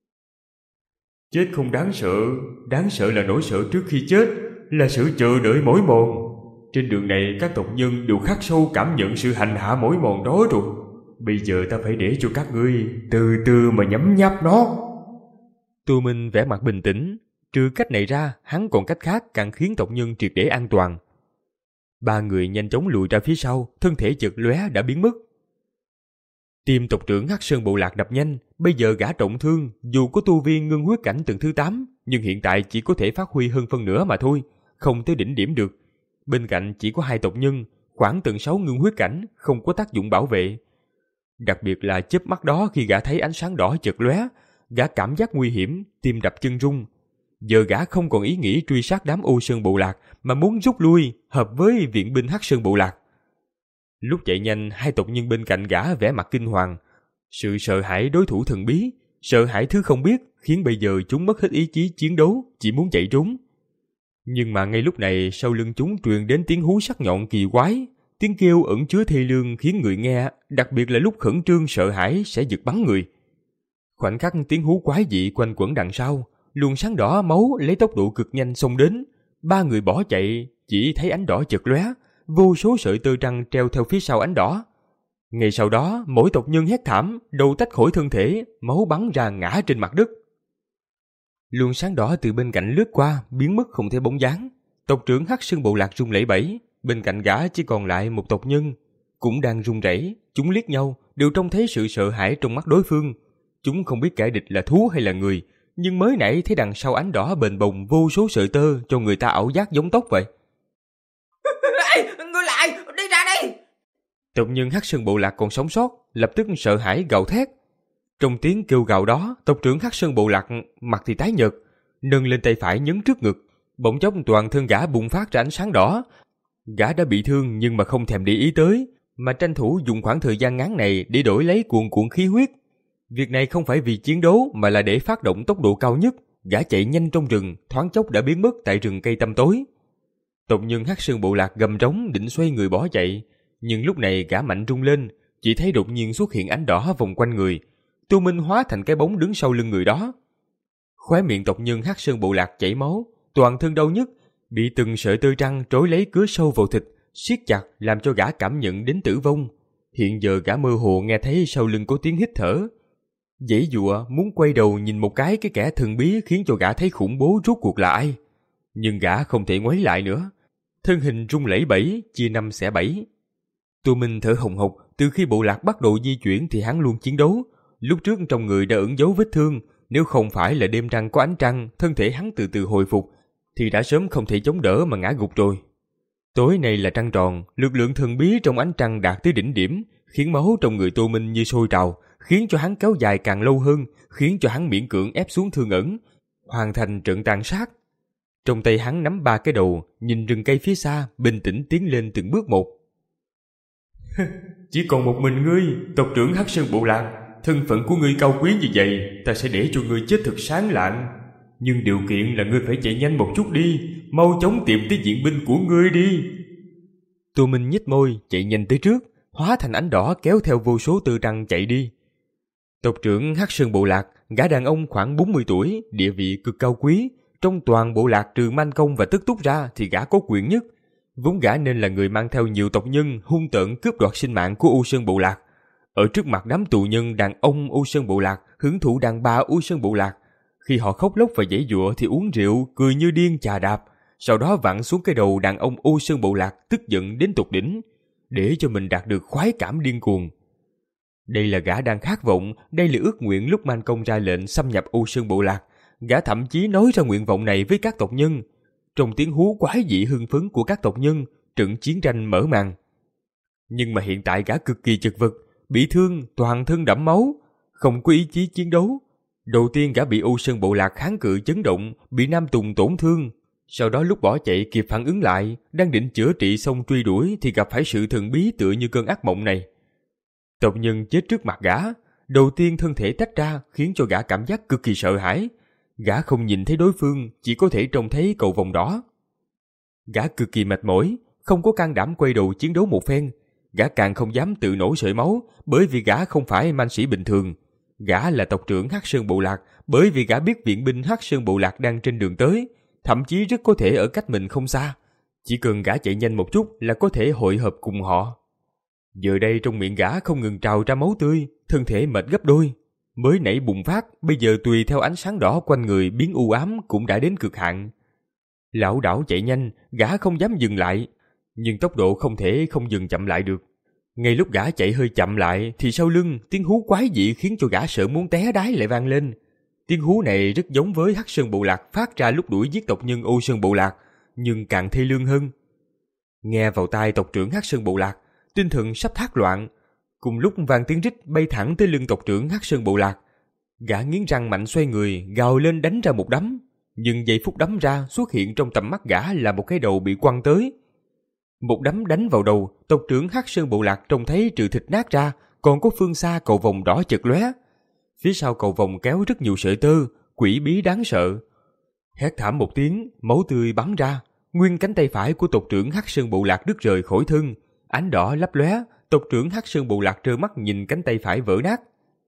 Chết không đáng sợ, đáng sợ là nỗi sợ trước khi chết, là sự chờ đợi mỏi mòn. Trên đường này các tộc nhân đều khắc sâu cảm nhận sự hành hạ mỏi mòn đó rồi. Bây giờ ta phải để cho các ngươi từ từ mà nhấm nháp nó. Tô Minh vẻ mặt bình tĩnh. Trừ cách này ra, hắn còn cách khác càng khiến tộc nhân triệt để an toàn. Ba người nhanh chóng lùi ra phía sau, thân thể chợt lóe đã biến mất. Tim tộc trưởng Hắc Sơn Bộ Lạc đập nhanh. Bây giờ gã trọng thương, dù có tu vi ngưng huyết cảnh tầng thứ tám, nhưng hiện tại chỉ có thể phát huy hơn phân nửa mà thôi, không tới đỉnh điểm được. Bên cạnh chỉ có hai tộc nhân, khoảng tầng sáu ngưng huyết cảnh, không có tác dụng bảo vệ. Đặc biệt là chớp mắt đó khi gã thấy ánh sáng đỏ chợt lóe, gã cảm giác nguy hiểm, tim đập chân rung. Giờ gã không còn ý nghĩ truy sát đám Ô Sơn Bộ Lạc, mà muốn rút lui, hợp với viện binh Hắc Sơn Bộ Lạc. Lúc chạy nhanh, hai tộc nhân bên cạnh gã vẻ mặt kinh hoàng. Sự sợ hãi đối thủ thần bí, sợ hãi thứ không biết, khiến bây giờ chúng mất hết ý chí chiến đấu, chỉ muốn chạy trốn. Nhưng mà ngay lúc này, sau lưng chúng truyền đến tiếng hú sắc nhọn kỳ quái, tiếng kêu ẩn chứa thê lương khiến người nghe, đặc biệt là lúc khẩn trương sợ hãi sẽ giật bắn người. Khoảnh khắc tiếng hú quái dị quanh quẩn đằng sau, luồng sáng đỏ máu lấy tốc độ cực nhanh xông đến. Ba người bỏ chạy, chỉ thấy ánh đỏ chợt lóe, vô số sợi tơ trăng treo theo phía sau ánh đỏ. Ngay sau đó, mỗi tộc nhân hét thảm, đầu tách khỏi thân thể, máu bắn ra ngã trên mặt đất. Luồng sáng đỏ từ bên cạnh lướt qua, biến mất không thấy bóng dáng. Tộc trưởng Hắc Sơn Bộ Lạc run lẩy bẩy, bên cạnh gã chỉ còn lại một tộc nhân, cũng đang run rẩy. Chúng liếc nhau, đều trông thấy sự sợ hãi trong mắt đối phương. Chúng không biết kẻ địch là thú hay là người, nhưng mới nãy thấy đằng sau ánh đỏ bền bồng vô số sợi tơ cho người ta ảo giác giống tóc vậy. Ê, ngươi là ai? Đi ra đây! Tộc nhân Hắc Sơn Bộ Lạc còn sống sót, lập tức sợ hãi gào thét. Trong tiếng kêu gào đó, tộc trưởng Hắc Sơn Bộ Lạc mặt thì tái nhợt, nâng lên tay phải nhấn trước ngực, bỗng chốc toàn thân gã bùng phát ra ánh sáng đỏ. Gã đã bị thương nhưng mà không thèm để ý tới, mà tranh thủ dùng khoảng thời gian ngắn này để đổi lấy cuồn cuộn khí huyết. Việc này không phải vì chiến đấu mà là để phát động tốc độ cao nhất. Gã chạy nhanh trong rừng, thoáng chốc đã biến mất tại rừng cây tăm tối. Tộc nhân Hắc Sơn Bộ Lạc gầm rống định xoay người bỏ chạy, nhưng lúc này gã mạnh rung lên, chỉ thấy đột nhiên xuất hiện ánh đỏ vòng quanh người. Tô Minh hóa thành cái bóng đứng sau lưng người đó. Khóe miệng tộc nhân Hắc Sơn Bộ Lạc chảy máu, toàn thân đau nhức, bị từng sợi tơ trăng trói lấy cứa sâu vào thịt, siết chặt làm cho gã cảm nhận đến tử vong. Hiện giờ gã mơ hồ nghe thấy sau lưng có tiếng hít thở. Giãy giụa muốn quay đầu nhìn một cái cái kẻ thần bí khiến cho gã thấy khủng bố rốt cuộc là ai. Nhưng gã không thể ngoáy lại nữa. Thân hình rung lẩy bẩy, chia năm xẻ bảy. Tô Minh thở hồng hộc, từ khi bộ lạc bắt đầu di chuyển thì hắn luôn chiến đấu. Lúc trước trong người đã ẩn giấu vết thương, nếu không phải là đêm trăng có ánh trăng, thân thể hắn từ từ hồi phục, thì đã sớm không thể chống đỡ mà ngã gục rồi. Tối nay là trăng tròn, lực lượng thần bí trong ánh trăng đạt tới đỉnh điểm, khiến máu trong người Tô Minh như sôi trào, khiến cho hắn kéo dài càng lâu hơn, khiến cho hắn miễn cưỡng ép xuống thương ẩn, hoàn thành trận tàn sát. Trong tay hắn nắm ba cái đầu, nhìn rừng cây phía xa, bình tĩnh tiến lên từng bước một. Chỉ còn một mình ngươi, tộc trưởng Hắc Sơn Bộ Lạc. Thân phận của ngươi cao quý như vậy, ta sẽ để cho ngươi chết thật sáng lạng. Nhưng điều kiện là ngươi phải chạy nhanh một chút đi, mau chóng tìm tới viện binh của ngươi đi. Tô Minh nhếch môi, chạy nhanh tới trước, hóa thành ánh đỏ kéo theo vô số tơ trăng chạy đi. Tộc trưởng Hắc Sơn Bộ Lạc, gã đàn ông khoảng bốn mươi tuổi, địa vị cực cao quý, trong toàn bộ lạc trừ Man Công và Tức Túc ra thì gã có quyền nhất. Vốn gã nên là người mang theo nhiều tộc nhân hung tợn cướp đoạt sinh mạng của U Sơn Bộ Lạc. Ở trước mặt đám tù nhân đàn ông U Sơn Bộ Lạc, hưởng thụ đàn bà U Sơn Bộ Lạc, khi họ khóc lóc và giãy giụa thì uống rượu, cười như điên chà đạp, sau đó vặn xuống cái đầu đàn ông U Sơn Bộ Lạc tức giận đến tột đỉnh, để cho mình đạt được khoái cảm điên cuồng. Đây là gã đang khát vọng, đây là ước nguyện lúc Man Công ra lệnh xâm nhập U Sơn Bộ Lạc. Gã thậm chí nói ra nguyện vọng này với các tộc nhân. Trong tiếng hú quái dị hưng phấn của các tộc nhân, trận chiến tranh mở màn. Nhưng mà hiện tại gã cực kỳ chật vật, bị thương, toàn thân đẫm máu, không có ý chí chiến đấu. Đầu tiên gã bị U Sơn Bộ Lạc kháng cự chấn động, bị Nam Tùng tổn thương. Sau đó lúc bỏ chạy kịp phản ứng lại, đang định chữa trị xong truy đuổi thì gặp phải sự thần bí tựa như cơn ác mộng này. Tộc nhân chết trước mặt gã, đầu tiên thân thể tách ra khiến cho gã cảm giác cực kỳ sợ hãi. Gã không nhìn thấy đối phương, chỉ có thể trông thấy cầu vồng đỏ. Gã cực kỳ mệt mỏi, không có can đảm quay đầu chiến đấu một phen. Gã càng không dám tự nổ sợi máu, bởi vì gã không phải man sĩ bình thường. Gã là tộc trưởng Hắc Sơn Bộ Lạc, bởi vì gã biết viện binh Hắc Sơn Bộ Lạc đang trên đường tới, thậm chí rất có thể ở cách mình không xa. Chỉ cần gã chạy nhanh một chút là có thể hội hợp cùng họ. Giờ đây trong miệng gã không ngừng trào ra máu tươi, thân thể mệt gấp đôi. Mới nãy bùng phát, bây giờ tùy theo ánh sáng đỏ quanh người biến u ám cũng đã đến cực hạn. Lảo đảo chạy nhanh, gã không dám dừng lại, nhưng tốc độ không thể không dừng chậm lại được. Ngay lúc gã chạy hơi chậm lại thì sau lưng tiếng hú quái dị khiến cho gã sợ muốn té đái lại vang lên. Tiếng hú này rất giống với Hắc Sơn Bộ Lạc phát ra lúc đuổi giết tộc nhân U Sơn Bộ Lạc, nhưng càng thê lương hơn. Nghe vào tai tộc trưởng Hắc Sơn Bộ Lạc, tinh thần sắp thác loạn. Cùng lúc vang tiếng rít bay thẳng tới lưng tộc trưởng Hắc Sơn Bộ Lạc. Gã nghiến răng mạnh xoay người, gào lên đánh ra một đấm. Nhưng giây phút đấm ra, xuất hiện trong tầm mắt gã là một cái đầu bị quăng tới. Một đấm đánh vào đầu, tộc trưởng Hắc Sơn Bộ Lạc trông thấy trừ thịt nát ra, còn có phương xa cầu vồng đỏ chật lóe. Phía sau cầu vồng kéo rất nhiều sợi tơ, quỷ bí đáng sợ. Hét thảm một tiếng, máu tươi bắn ra, nguyên cánh tay phải của tộc trưởng Hắc Sơn Bộ Lạc đứt rời khỏi thân, ánh đỏ lấp lóe. Tộc trưởng Hắc Sơn Bộ Lạc trơ mắt nhìn cánh tay phải vỡ nát.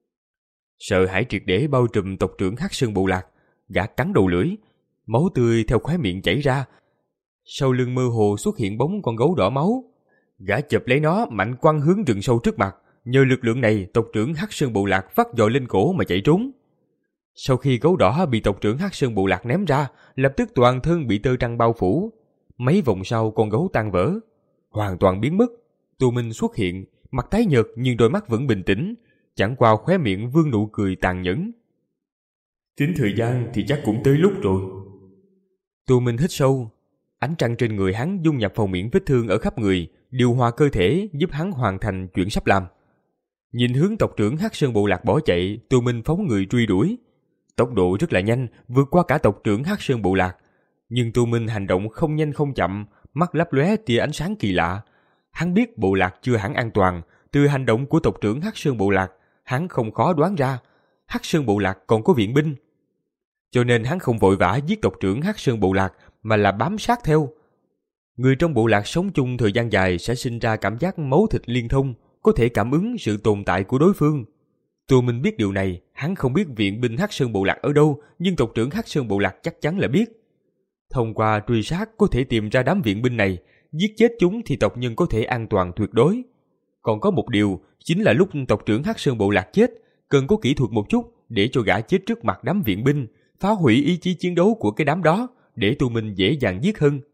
Sợ hãi triệt để bao trùm tộc trưởng Hắc Sơn Bộ Lạc, gã cắn đầu lưỡi, máu tươi theo khóe miệng chảy ra. Sau lưng mơ hồ xuất hiện bóng con gấu đỏ máu. Gã chụp lấy nó mạnh quăng hướng rừng sâu trước mặt. Nhờ lực lượng này, tộc trưởng Hắc Sơn Bộ Lạc vắt dội lên cổ mà chạy trốn. Sau khi gấu đỏ bị tộc trưởng Hắc Sơn Bộ Lạc ném ra, lập tức toàn thân bị tơ trăng bao phủ. Mấy vòng sau con gấu tan vỡ, hoàn toàn biến mất. Tô Minh xuất hiện, mặt tái nhợt nhưng đôi mắt vẫn bình tĩnh, chẳng qua khóe miệng vương nụ cười tàn nhẫn. Tính thời gian thì chắc cũng tới lúc rồi. Tô Minh hít sâu, ánh trăng trên người hắn dung nhập vào miệng vết thương ở khắp người, điều hòa cơ thể giúp hắn hoàn thành chuyện sắp làm. Nhìn hướng tộc trưởng Hắc Sơn Bộ Lạc bỏ chạy, Tô Minh phóng người truy đuổi. Tốc độ rất là nhanh, vượt qua cả tộc trưởng Hắc Sơn Bộ Lạc. Nhưng Tô Minh hành động không nhanh không chậm, mắt lấp lóe tia ánh sáng kỳ lạ. Hắn biết bộ lạc chưa hẳn an toàn, từ hành động của tộc trưởng Hắc Sơn Bộ Lạc, hắn không khó đoán ra Hắc Sơn Bộ Lạc còn có viện binh. Cho nên hắn không vội vã giết tộc trưởng Hắc Sơn Bộ Lạc mà là bám sát theo. Người trong bộ lạc sống chung thời gian dài sẽ sinh ra cảm giác máu thịt liên thông, có thể cảm ứng sự tồn tại của đối phương. Tô Minh biết điều này, hắn không biết viện binh Hắc Sơn Bộ Lạc ở đâu, nhưng tộc trưởng Hắc Sơn Bộ Lạc chắc chắn là biết. Thông qua truy sát có thể tìm ra đám viện binh này, giết chết chúng thì tộc nhân có thể an toàn tuyệt đối. Còn có một điều, chính là lúc tộc trưởng Hắc Sơn Bộ Lạc chết, cần có kỹ thuật một chút để cho gã chết trước mặt đám viện binh, phá hủy ý chí chiến đấu của cái đám đó, để Tô Minh dễ dàng giết hơn.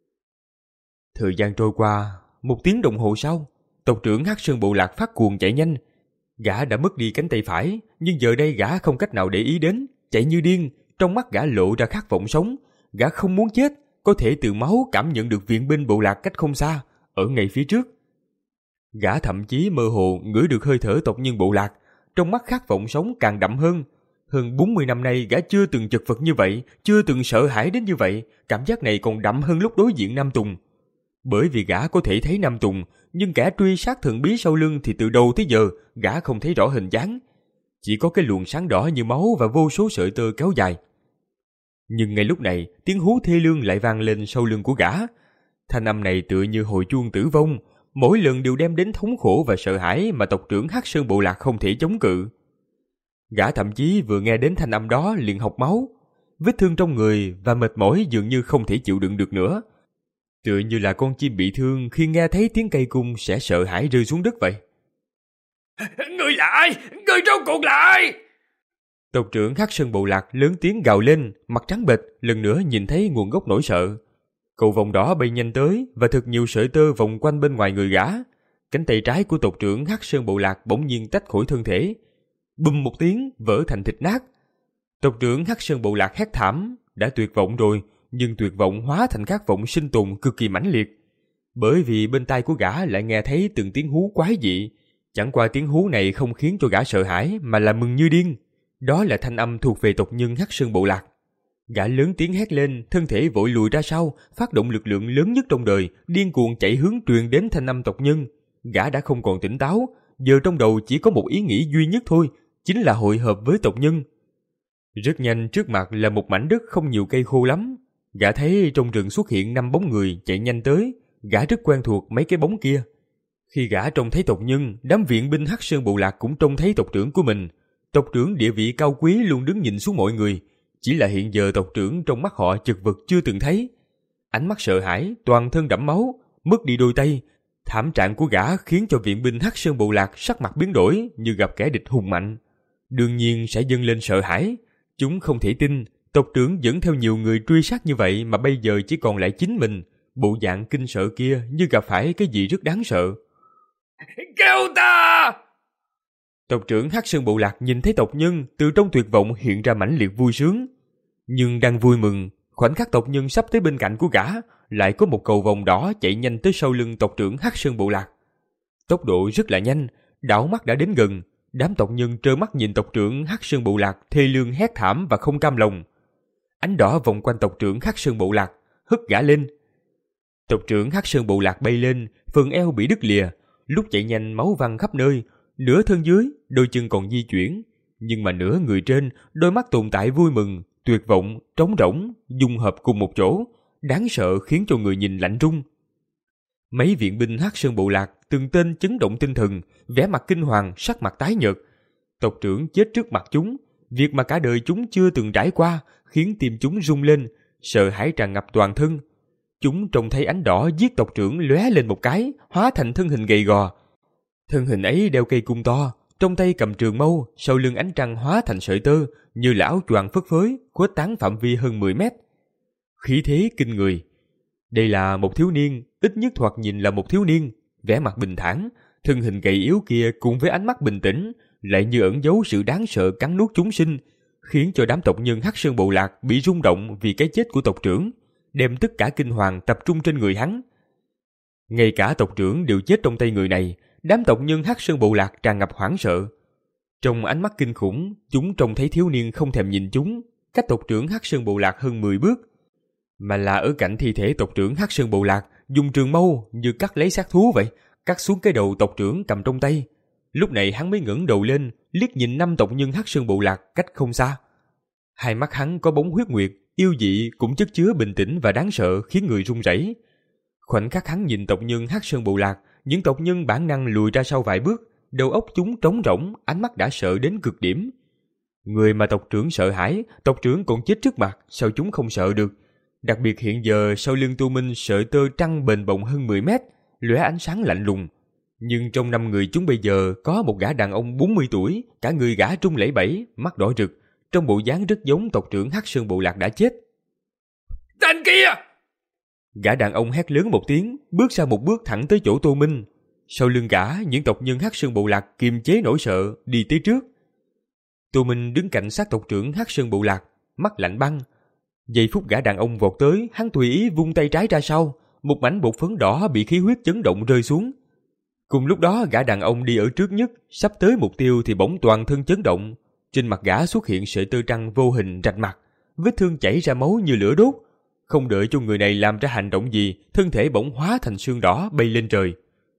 Thời gian trôi qua, một tiếng đồng hồ sau, tộc trưởng Hắc Sơn Bộ Lạc phát cuồng chạy nhanh. Gã đã mất đi cánh tay phải, nhưng giờ đây gã không cách nào để ý đến, chạy như điên, trong mắt gã lộ ra khát vọng sống. Gã không muốn chết, có thể từ máu cảm nhận được viện binh bộ lạc cách không xa, ở ngay phía trước. Gã thậm chí mơ hồ ngửi được hơi thở tộc nhân bộ lạc, trong mắt khát vọng sống càng đậm hơn. Hơn bốn mươi năm nay gã chưa từng chật vật như vậy, chưa từng sợ hãi đến như vậy, cảm giác này còn đậm hơn lúc đối diện Nam Tùng. Bởi vì gã có thể thấy Nam Tùng, nhưng kẻ truy sát thần bí sau lưng thì từ đầu tới giờ gã không thấy rõ hình dáng. Chỉ có cái luồng sáng đỏ như máu và vô số sợi tơ kéo dài. Nhưng ngay lúc này, tiếng hú thê lương lại vang lên sau lưng của gã. Thanh âm này tựa như hồi chuông tử vong, mỗi lần đều đem đến thống khổ và sợ hãi mà tộc trưởng Hắc Sơn Bộ Lạc không thể chống cự. Gã thậm chí vừa nghe đến thanh âm đó liền học máu. vết thương trong người và mệt mỏi dường như không thể chịu đựng được nữa. Tựa như là con chim bị thương khi nghe thấy tiếng cây cung sẽ sợ hãi rơi xuống đất vậy. Ngươi là ai? Ngươi rốt cuộc là ai? Tộc trưởng Hắc Sơn Bộ Lạc lớn tiếng gào lên, mặt trắng bệch, lần nữa nhìn thấy nguồn gốc nỗi sợ. Cầu vồng đỏ bay nhanh tới và thật nhiều sợi tơ vòng quanh bên ngoài người gã. Cánh tay trái của tộc trưởng Hắc Sơn Bộ Lạc bỗng nhiên tách khỏi thân thể. Bùm một tiếng, vỡ thành thịt nát. Tộc trưởng Hắc Sơn Bộ Lạc hét thảm, đã tuyệt vọng rồi, nhưng tuyệt vọng hóa thành khát vọng sinh tồn cực kỳ mãnh liệt. Bởi vì bên tai của gã lại nghe thấy từng tiếng hú quái dị. Chẳng qua tiếng hú này không khiến cho gã sợ hãi mà là mừng như điên. Đó là thanh âm thuộc về tộc nhân Hắc Sơn Bộ Lạc. Gã lớn tiếng hét lên, thân thể vội lùi ra sau, phát động lực lượng lớn nhất trong đời, điên cuồng chạy hướng truyền đến thanh âm tộc nhân. Gã đã không còn tỉnh táo, giờ trong đầu chỉ có một ý nghĩ duy nhất thôi, chính là hội hợp với tộc nhân. Rất nhanh trước mặt là một mảnh đất không nhiều cây khô lắm. Gã thấy trong rừng xuất hiện năm bóng người chạy nhanh tới, gã rất quen thuộc mấy cái bóng kia. Khi gã trông thấy tộc nhân, đám viện binh Hắc Sơn Bộ Lạc cũng trông thấy tộc trưởng của mình. Tộc trưởng địa vị cao quý luôn đứng nhìn xuống mọi người, chỉ là hiện giờ tộc trưởng trong mắt họ chật vật chưa từng thấy. Ánh mắt sợ hãi, toàn thân đẫm máu, mất đi đôi tay. Thảm trạng của gã khiến cho viện binh Hắc Sơn Bộ Lạc sắc mặt biến đổi như gặp kẻ địch hùng mạnh. Đương nhiên sẽ dâng lên sợ hãi. Chúng không thể tin, tộc trưởng dẫn theo nhiều người truy sát như vậy mà bây giờ chỉ còn lại chính mình. Bộ dạng kinh sợ kia như gặp phải cái gì rất đáng sợ. Kêu ta! Tộc trưởng Hắc Sơn Bộ Lạc nhìn thấy tộc nhân, từ trong tuyệt vọng hiện ra mãnh liệt vui sướng. Nhưng đang vui mừng, khoảnh khắc tộc nhân sắp tới bên cạnh của gã, lại có một cầu vồng đỏ chạy nhanh tới sau lưng tộc trưởng Hắc Sơn Bộ Lạc. Tốc độ rất là nhanh, đảo mắt đã đến gần. Đám tộc nhân trơ mắt nhìn tộc trưởng Hắc Sơn Bộ Lạc thê lương hét thảm và không cam lòng. Ánh đỏ vòng quanh tộc trưởng Hắc Sơn Bộ Lạc, hất gã lên. Tộc trưởng Hắc Sơn Bộ Lạc bay lên, phần eo bị đứt lìa, lúc chạy nhanh máu văng khắp nơi, nửa thân dưới, đôi chân còn di chuyển, nhưng mà nửa người trên, đôi mắt tồn tại vui mừng, tuyệt vọng, trống rỗng, dung hợp cùng một chỗ, đáng sợ khiến cho người nhìn lạnh run. Mấy viện binh Hắc Sơn Bộ Lạc từng tên chấn động tinh thần, vẻ mặt kinh hoàng, sắc mặt tái nhợt. Tộc trưởng chết trước mặt chúng, việc mà cả đời chúng chưa từng trải qua, khiến tim chúng rung lên, sợ hãi tràn ngập toàn thân. Chúng trông thấy ánh đỏ giết tộc trưởng lóe lên một cái, hóa thành thân hình gầy gò. Thân hình ấy đeo cây cung to, trong tay cầm trường mâu, sau lưng ánh trăng hóa thành sợi tơ, như là áo choàng phất phới, khuếch tán phạm vi hơn mười mét. Khí thế kinh người. Đây là một thiếu niên, ít nhất thoạt nhìn là một thiếu niên, vẻ mặt bình thản, thân hình gầy yếu kia cùng với ánh mắt bình tĩnh, lại như ẩn giấu sự đáng sợ cắn nuốt chúng sinh, khiến cho đám tộc nhân Hắc Sơn Bộ Lạc bị rung động vì cái chết của tộc trưởng, đem tất cả kinh hoàng tập trung trên người hắn. Ngay cả tộc trưởng đều chết trong tay người này, đám tộc nhân Hắc Sơn Bộ Lạc tràn ngập hoảng sợ. Trong ánh mắt kinh khủng, chúng trông thấy thiếu niên không thèm nhìn chúng, cách tộc trưởng Hắc Sơn Bộ Lạc hơn mười bước, mà là ở cạnh thi thể tộc trưởng Hắc Sơn Bộ Lạc, dùng trường mâu như cắt lấy xác thú vậy, cắt xuống cái đầu tộc trưởng cầm trong tay. Lúc này hắn mới ngẩng đầu lên, liếc nhìn năm tộc nhân Hắc Sơn Bộ Lạc cách không xa. Hai mắt hắn có bóng huyết nguyệt, yêu dị cũng chất chứa bình tĩnh và đáng sợ khiến người run rẩy. Khoảnh khắc hắn nhìn tộc nhân Hắc Sơn Bộ Lạc, những tộc nhân bản năng lùi ra sau vài bước, đầu óc chúng trống rỗng, ánh mắt đã sợ đến cực điểm. Người mà tộc trưởng sợ hãi, tộc trưởng còn chết trước mặt, sao chúng không sợ được? Đặc biệt hiện giờ sau lưng Tu Minh sợi tơ trăng bền bồng hơn mười mét, lóe ánh sáng lạnh lùng. Nhưng trong năm người chúng bây giờ có một gã đàn ông bốn mươi tuổi, cả người gã trung lẫy bẫy, mắt đỏ rực, trong bộ dáng rất giống tộc trưởng Hắc Sơn Bộ Lạc đã chết. Tên kia! Gã đàn ông hét lớn một tiếng, bước ra một bước thẳng tới chỗ Tô Minh. Sau lưng gã, những tộc nhân Hắc Sơn Bộ Lạc kiềm chế nỗi sợ, đi tới trước. Tô Minh đứng cạnh sát tộc trưởng Hắc Sơn Bộ Lạc, mắt lạnh băng. Giây phút gã đàn ông vọt tới, hắn tùy ý vung tay trái ra sau, một mảnh bột phấn đỏ bị khí huyết chấn động rơi xuống. Cùng lúc đó gã đàn ông đi ở trước nhất, sắp tới mục tiêu thì bỗng toàn thân chấn động. Trên mặt gã xuất hiện sợi tơ trăng vô hình rạch mặt, vết thương chảy ra máu như lửa đốt. Không đợi cho người này làm ra hành động gì, thân thể bỗng hóa thành sương đỏ bay lên trời.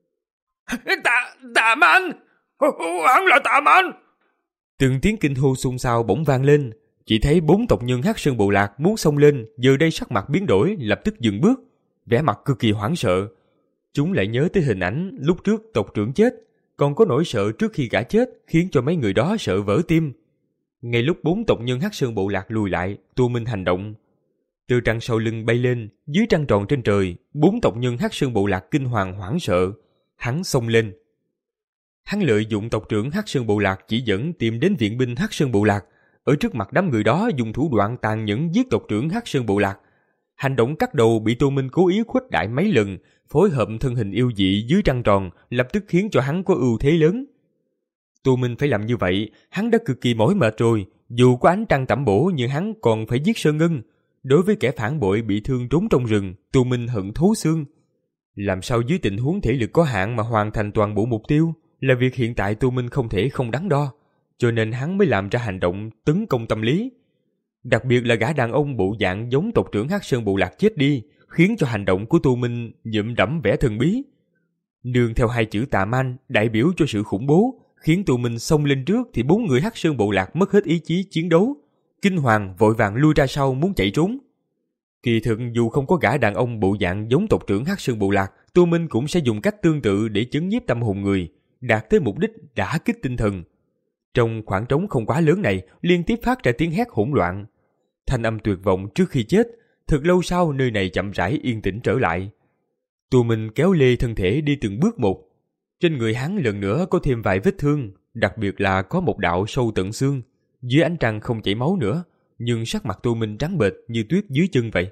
Tạ, Tạ Man! Hắn là Tạ Man! Từng tiếng kinh hô xôn xao bỗng vang lên. Chỉ thấy bốn tộc nhân Hắc Sơn Bộ Lạc muốn xông lên, giờ đây sắc mặt biến đổi, lập tức dừng bước, vẻ mặt cực kỳ hoảng sợ. Chúng lại nhớ tới hình ảnh lúc trước tộc trưởng chết, còn có nỗi sợ trước khi gã chết khiến cho mấy người đó sợ vỡ tim. Ngay lúc bốn tộc nhân Hắc Sơn bộ lạc lùi lại, Tô Minh hành động. Từ trăng sau lưng bay lên, dưới trăng tròn trên trời, bốn tộc nhân Hắc Sơn bộ lạc kinh hoàng hoảng sợ. Hắn xông lên. Hắn lợi dụng tộc trưởng Hắc Sơn bộ lạc chỉ dẫn tìm đến viện binh Hắc Sơn bộ lạc, ở trước mặt đám người đó dùng thủ đoạn tàn nhẫn giết tộc trưởng Hắc Sơn bộ lạc. Hành động cắt đầu bị Tô Minh cố ý khuếch đại mấy lần, phối hợp thân hình yêu dị dưới trăng tròn, lập tức khiến cho hắn có ưu thế lớn. Tô Minh phải làm như vậy, hắn đã cực kỳ mỏi mệt rồi, dù có ánh trăng tẩm bổ nhưng hắn còn phải giết Sơn Ngân. Đối với kẻ phản bội bị thương trốn trong rừng, Tô Minh hận thấu xương. Làm sao dưới tình huống thể lực có hạn mà hoàn thành toàn bộ mục tiêu, là việc hiện tại Tô Minh không thể không đắn đo, cho nên hắn mới làm ra hành động tấn công tâm lý. Đặc biệt là gã đàn ông bộ dạng giống tộc trưởng Hắc Sơn bộ lạc chết đi, khiến cho hành động của Tô Minh nhuộm đẫm vẻ thần bí. Nương theo hai chữ tà man đại biểu cho sự khủng bố, khiến Tô Minh xông lên trước thì bốn người Hắc Sơn bộ lạc mất hết ý chí chiến đấu, kinh hoàng vội vàng lui ra sau muốn chạy trốn. Kỳ thực dù không có gã đàn ông bộ dạng giống tộc trưởng Hắc Sơn bộ lạc, Tô Minh cũng sẽ dùng cách tương tự để chấn nhiếp tâm hồn người, đạt tới mục đích đả kích tinh thần. Trong khoảng trống không quá lớn này, liên tiếp phát ra tiếng hét hỗn loạn. Thanh âm tuyệt vọng trước khi chết, thật lâu sau nơi này chậm rãi yên tĩnh trở lại. Tô Minh kéo lê thân thể đi từng bước một. Trên người hắn lần nữa có thêm vài vết thương, đặc biệt là có một đạo sâu tận xương. Dưới ánh trăng không chảy máu nữa, nhưng sắc mặt Tô Minh trắng bệch như tuyết dưới chân vậy.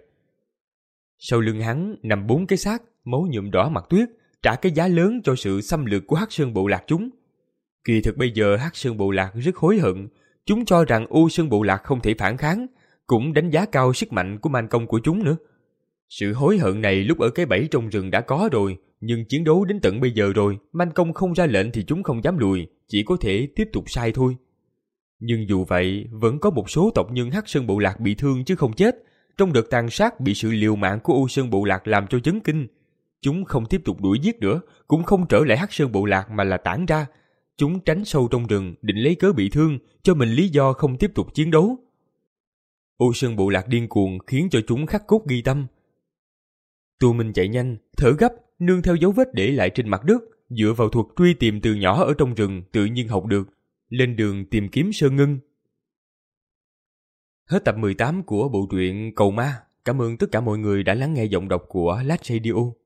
Sau lưng hắn nằm bốn cái xác, máu nhuộm đỏ mặt tuyết, trả cái giá lớn cho sự xâm lược của Hắc Sơn bộ lạc chúng. Kỳ thực bây giờ Hắc Sơn bộ lạc rất hối hận, chúng cho rằng U Sơn bộ lạc không thể phản kháng, cũng đánh giá cao sức mạnh của man công của chúng nữa. Sự hối hận này lúc ở cái bẫy trong rừng đã có rồi, nhưng chiến đấu đến tận bây giờ rồi, man công không ra lệnh thì chúng không dám lùi, chỉ có thể tiếp tục sai thôi. Nhưng dù vậy, vẫn có một số tộc nhân Hắc Sơn bộ lạc bị thương chứ không chết. Trong đợt tàn sát bị sự liều mạng của U Sơn bộ lạc làm cho chấn kinh. Chúng không tiếp tục đuổi giết nữa, cũng không trở lại Hắc Sơn bộ lạc mà là tản ra. Chúng tránh sâu trong rừng, định lấy cớ bị thương, cho mình lý do không tiếp tục chiến đấu. U Sơn bộ lạc điên cuồng khiến cho chúng khắc cốt ghi tâm. Tô Minh chạy nhanh, thở gấp, nương theo dấu vết để lại trên mặt đất, dựa vào thuật truy tìm từ nhỏ ở trong rừng tự nhiên học được, lên đường tìm kiếm Sơn Ngân. Hết tập mười tám của bộ truyện Cầu Ma. Cảm ơn tất cả mọi người đã lắng nghe giọng đọc của Lát Radio.